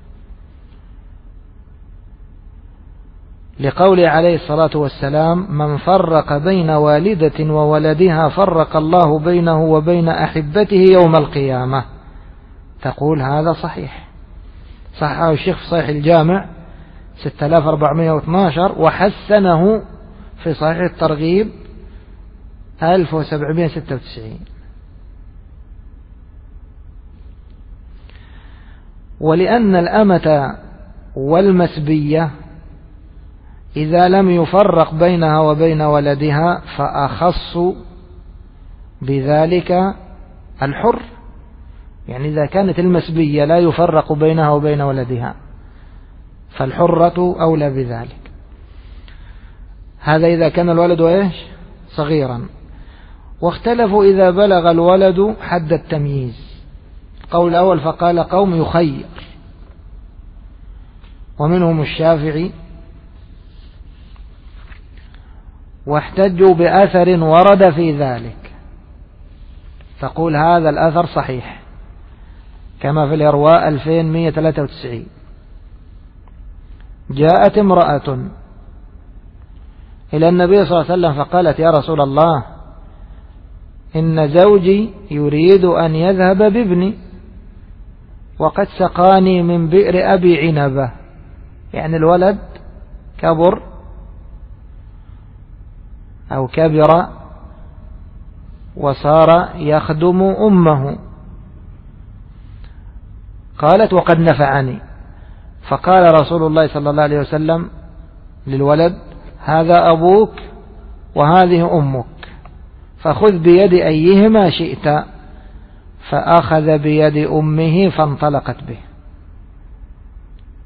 S1: لقوله عليه الصلاة والسلام من فرق بين والدة وولدها فرق الله بينه وبين أحبته يوم القيامة. تقول هذا صحيح، صححه الشيخ في صحيح الجامع 6412، وحسنه في صحيح الترغيب 1796. ولأن الأمة والمسبية إذا لم يفرق بينها وبين ولدها فأخص بذلك الحر، يعني إذا كانت المسبية لا يفرق بينها وبين ولدها فالحرة أولى بذلك. هذا إذا كان الولد صغيرا. واختلفوا إذا بلغ الولد حد التمييز. القول الأول فقال قوم يخير، ومنهم الشافعي، واحتجوا بأثر ورد في ذلك. تقول هذا الأثر صحيح كما في الإرواء 2193. جاءت امرأة إلى النبي صلى الله عليه وسلم فقالت يا رسول الله إن زوجي يريد أن يذهب بابني وقد سقاني من بئر أبي عنبة، يعني الولد كبر أو كبر وصار يخدم أمه. قالت وقد نفعني. فقال رسول الله صلى الله عليه وسلم للولد هذا أبوك وهذه أمك، فخذ بيد أيهما شئت. فأخذ بيد أمه فانطلقت به.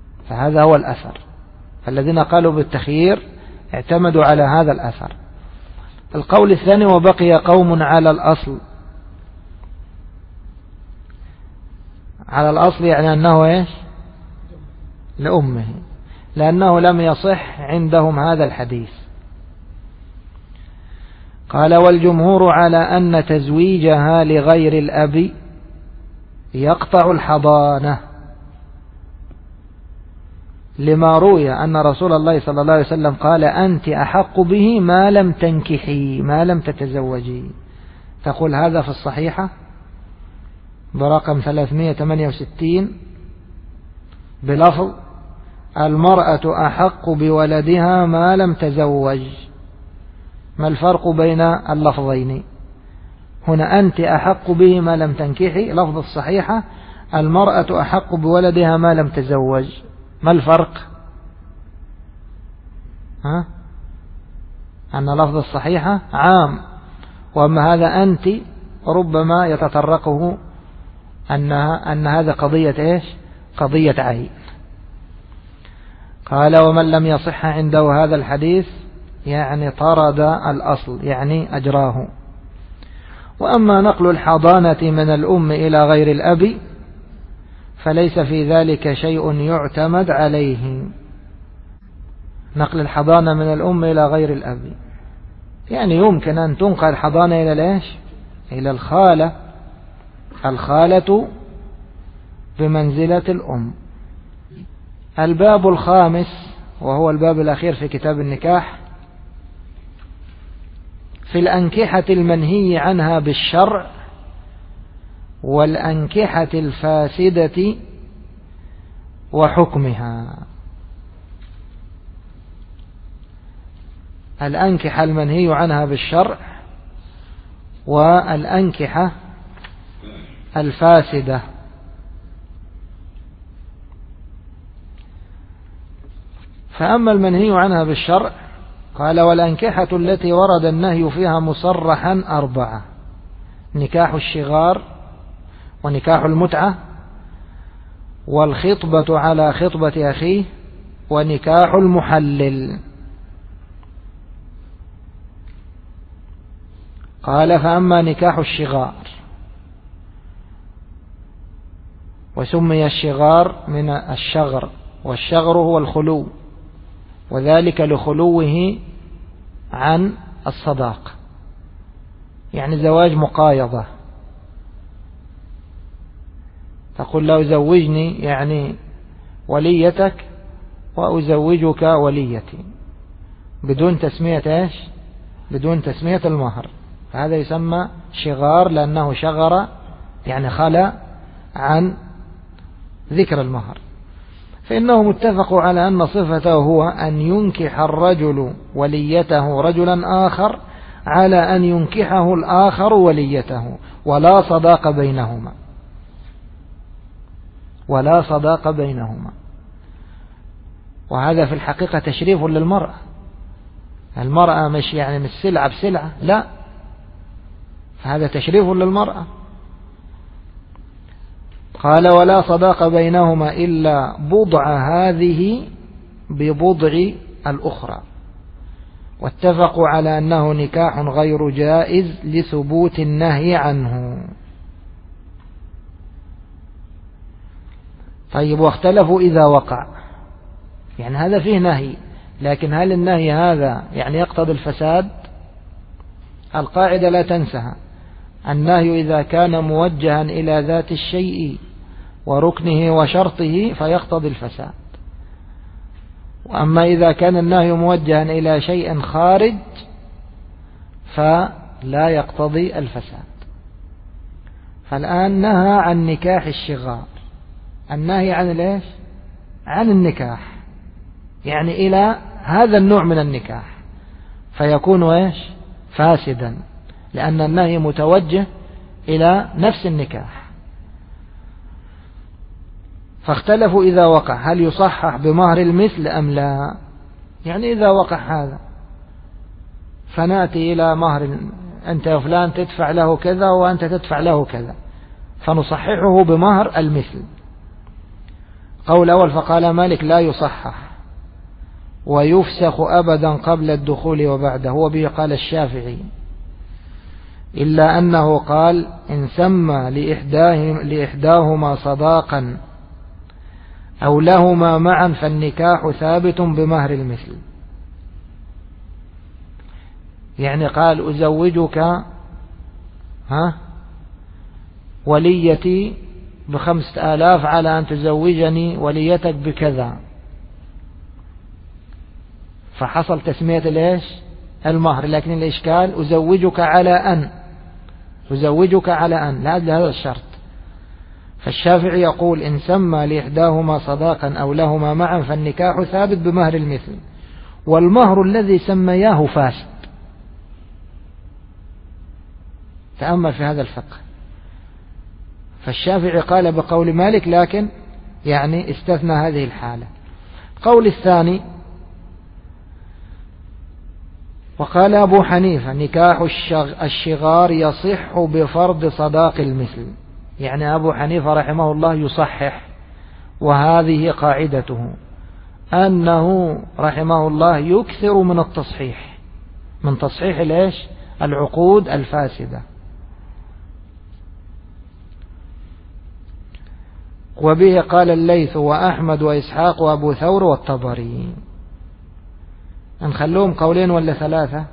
S1: فهذا هو الأثر. فالذين قالوا بالتخيير اعتمدوا على هذا الأثر. القول الثاني: وبقي قوم على الأصل. على الأصل يعني أنه إيش؟ لأمه، لأنه لم يصح عندهم هذا الحديث. قال: والجمهور على أن تزويجها لغير الأب يقطع الحضانة، لما روي أن رسول الله صلى الله عليه وسلم قال: أنت أحق به ما لم تنكحي، ما لم تتزوجي. تقول هذا في الصحيحة برقم 368 بلفظ: المرأة أحق بولدها ما لم تزوج. ما الفرق بين اللفظين؟ هنا أنت أحق به ما لم تنكحي، لفظ الصحيحة المرأة أحق بولدها ما لم تزوج. ما الفرق؟ أن لفظ الصحيحة عام، وأما هذا أنت ربما يتطرقه أن هذا قضية إيش؟ قضية عين. قال: ومن لم يصح عنده هذا الحديث يعني طرد الأصل، يعني أجراه. وأما نقل الحضانة من الأم إلى غير الأب فليس في ذلك شيء يعتمد عليه. نقل الحضانة من الأم إلى غير الأب يعني يمكن أن تنقل الحضانة إلى ليش؟ إلى الخالة. الخالة بمنزلة الأم. الباب الخامس وهو الباب الأخير في كتاب النكاح: في الأنكحة المنهي عنها بالشرع والأنكحة الفاسدة وحكمها. الأنكحة المنهي عنها بالشرع والأنكحة الفاسدة. فأما المنهي عنها بالشرع قال: والأنكحة التي ورد النهي فيها مصرحا 4: نكاح الشغار، ونكاح المتعة، والخطبة على خطبة أخيه، ونكاح المحلل. قال: فأما نكاح الشغار، وسمي الشغار من الشغر، والشغر هو الخلو، وذلك لخلوه عن الصداق، يعني زواج مقايضة. تقول له زوجني يعني وليتك وأزوجك وليتي بدون تسمية إيش؟ بدون تسمية المهر. هذا يسمى شغار لأنه شغر يعني خلى عن ذكر المهر. فإنه متفق على أن صفته هو أن ينكح الرجل وليته رجلا آخر على أن ينكحه الآخر وليته، ولا صداق بينهما، ولا صداق بينهما. وهذا في الحقيقة تشريف للمرأة. المرأة مش يعني مش سلعة بسلعة، لا، هذا تشريف للمرأة. قال: ولا صداق بينهما إلا بضع هذه ببضع الأخرى. واتفقوا على أنه نكاح غير جائز لثبوت النهي عنه. طيب، واختلفوا إذا وقع، يعني هذا فيه نهي، لكن هل النهي هذا يعني يقتضي الفساد؟ القاعدة لا تنسها: النهي إذا كان موجها إلى ذات الشيء وركنه وشرطه فيقتضي الفساد. وأما إذا كان النهي موجها إلى شيء خارج فلا يقتضي الفساد. فالآن نهى عن نكاح الشغار. النهي عن ليش؟ عن النكاح، يعني إلى هذا النوع من النكاح، فيكون إيش؟ فاسدا، لأن النهي متوجه إلى نفس النكاح. فاختلفوا إذا وقع هل يصحح بمهر المثل أم لا. يعني إذا وقع هذا فنأتي إلى مهر، أنت يا فلان تدفع له كذا وأنت تدفع له كذا، فنصححه بمهر المثل. قول أول فقال مالك لا يصحح، ويفسخ أبدا قبل الدخول وبعده، وبه قال الشافعي، إلا أنه قال إن سمى لإحداهما صداقا أو لهما معا فالنكاح ثابت بمهر المثل. يعني قال أزوجك وليتي ب5,000 على أن تزوجني وليتك بكذا، فحصل تسمية ليش المهر، لكن الإشكال أزوجك على أن لا هذا الشرط. فالشافعي يقول إن سمى لإحداهما صداقا أو لهما معا فالنكاح ثابت بمهر المثل، والمهر الذي سمياه فاسد. تأمل في هذا الفقه. فالشافعي قال بقول مالك، لكن يعني استثنى هذه الحالة. قول الثاني وقال أبو حنيفة نكاح الشغار يصح بفرض صداق المثل. يعني أبو حنيفة رحمه الله يصحح، وهذه قاعدته، أنه رحمه الله يكثر من التصحيح، من تصحيح ليش العقود الفاسدة. وبه قال الليث وأحمد وإسحاق وأبو ثور والطبري. نخلوهم قولين ولا 3؟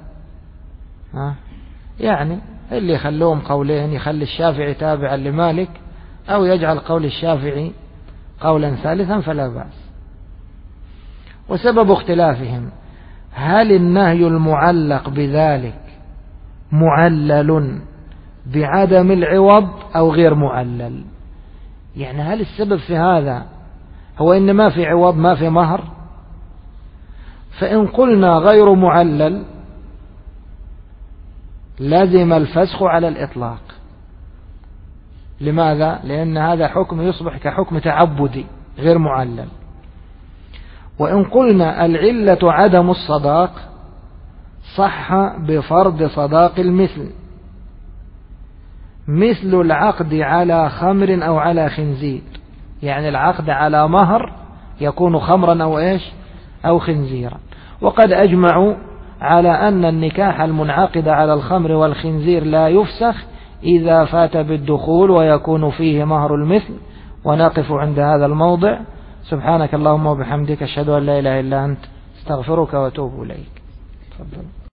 S1: يعني اللي يخلوهم قولين يخلي الشافعي تابعا لمالك، أو يجعل قول الشافعي قولا ثالثا فلا بأس. وسبب اختلافهم هل النهي المعلق بذلك معلل بعدم العوض أو غير معلل؟ يعني هل السبب في هذا هو إن ما في عوض ما في مهر؟ فإن قلنا غير معلل لازم الفسخ على الإطلاق. لماذا؟ لأن هذا حكم يصبح كحكم تعبدي غير معلل. وإن قلنا العلة عدم الصداق صح بفرض صداق المثل، مثل العقد على خمر أو على خنزير. يعني العقد على مهر يكون خمرا أو إيش أو خنزيرا. وقد أجمعوا على أن النكاح المنعقد على الخمر والخنزير لا يفسخ إذا فات بالدخول ويكون فيه مهر المثل. ونقف عند هذا الموضع. سبحانك اللهم وبحمدك أشهد أن لا إله إلا أنت استغفرك وأتوب إليك. تفضل.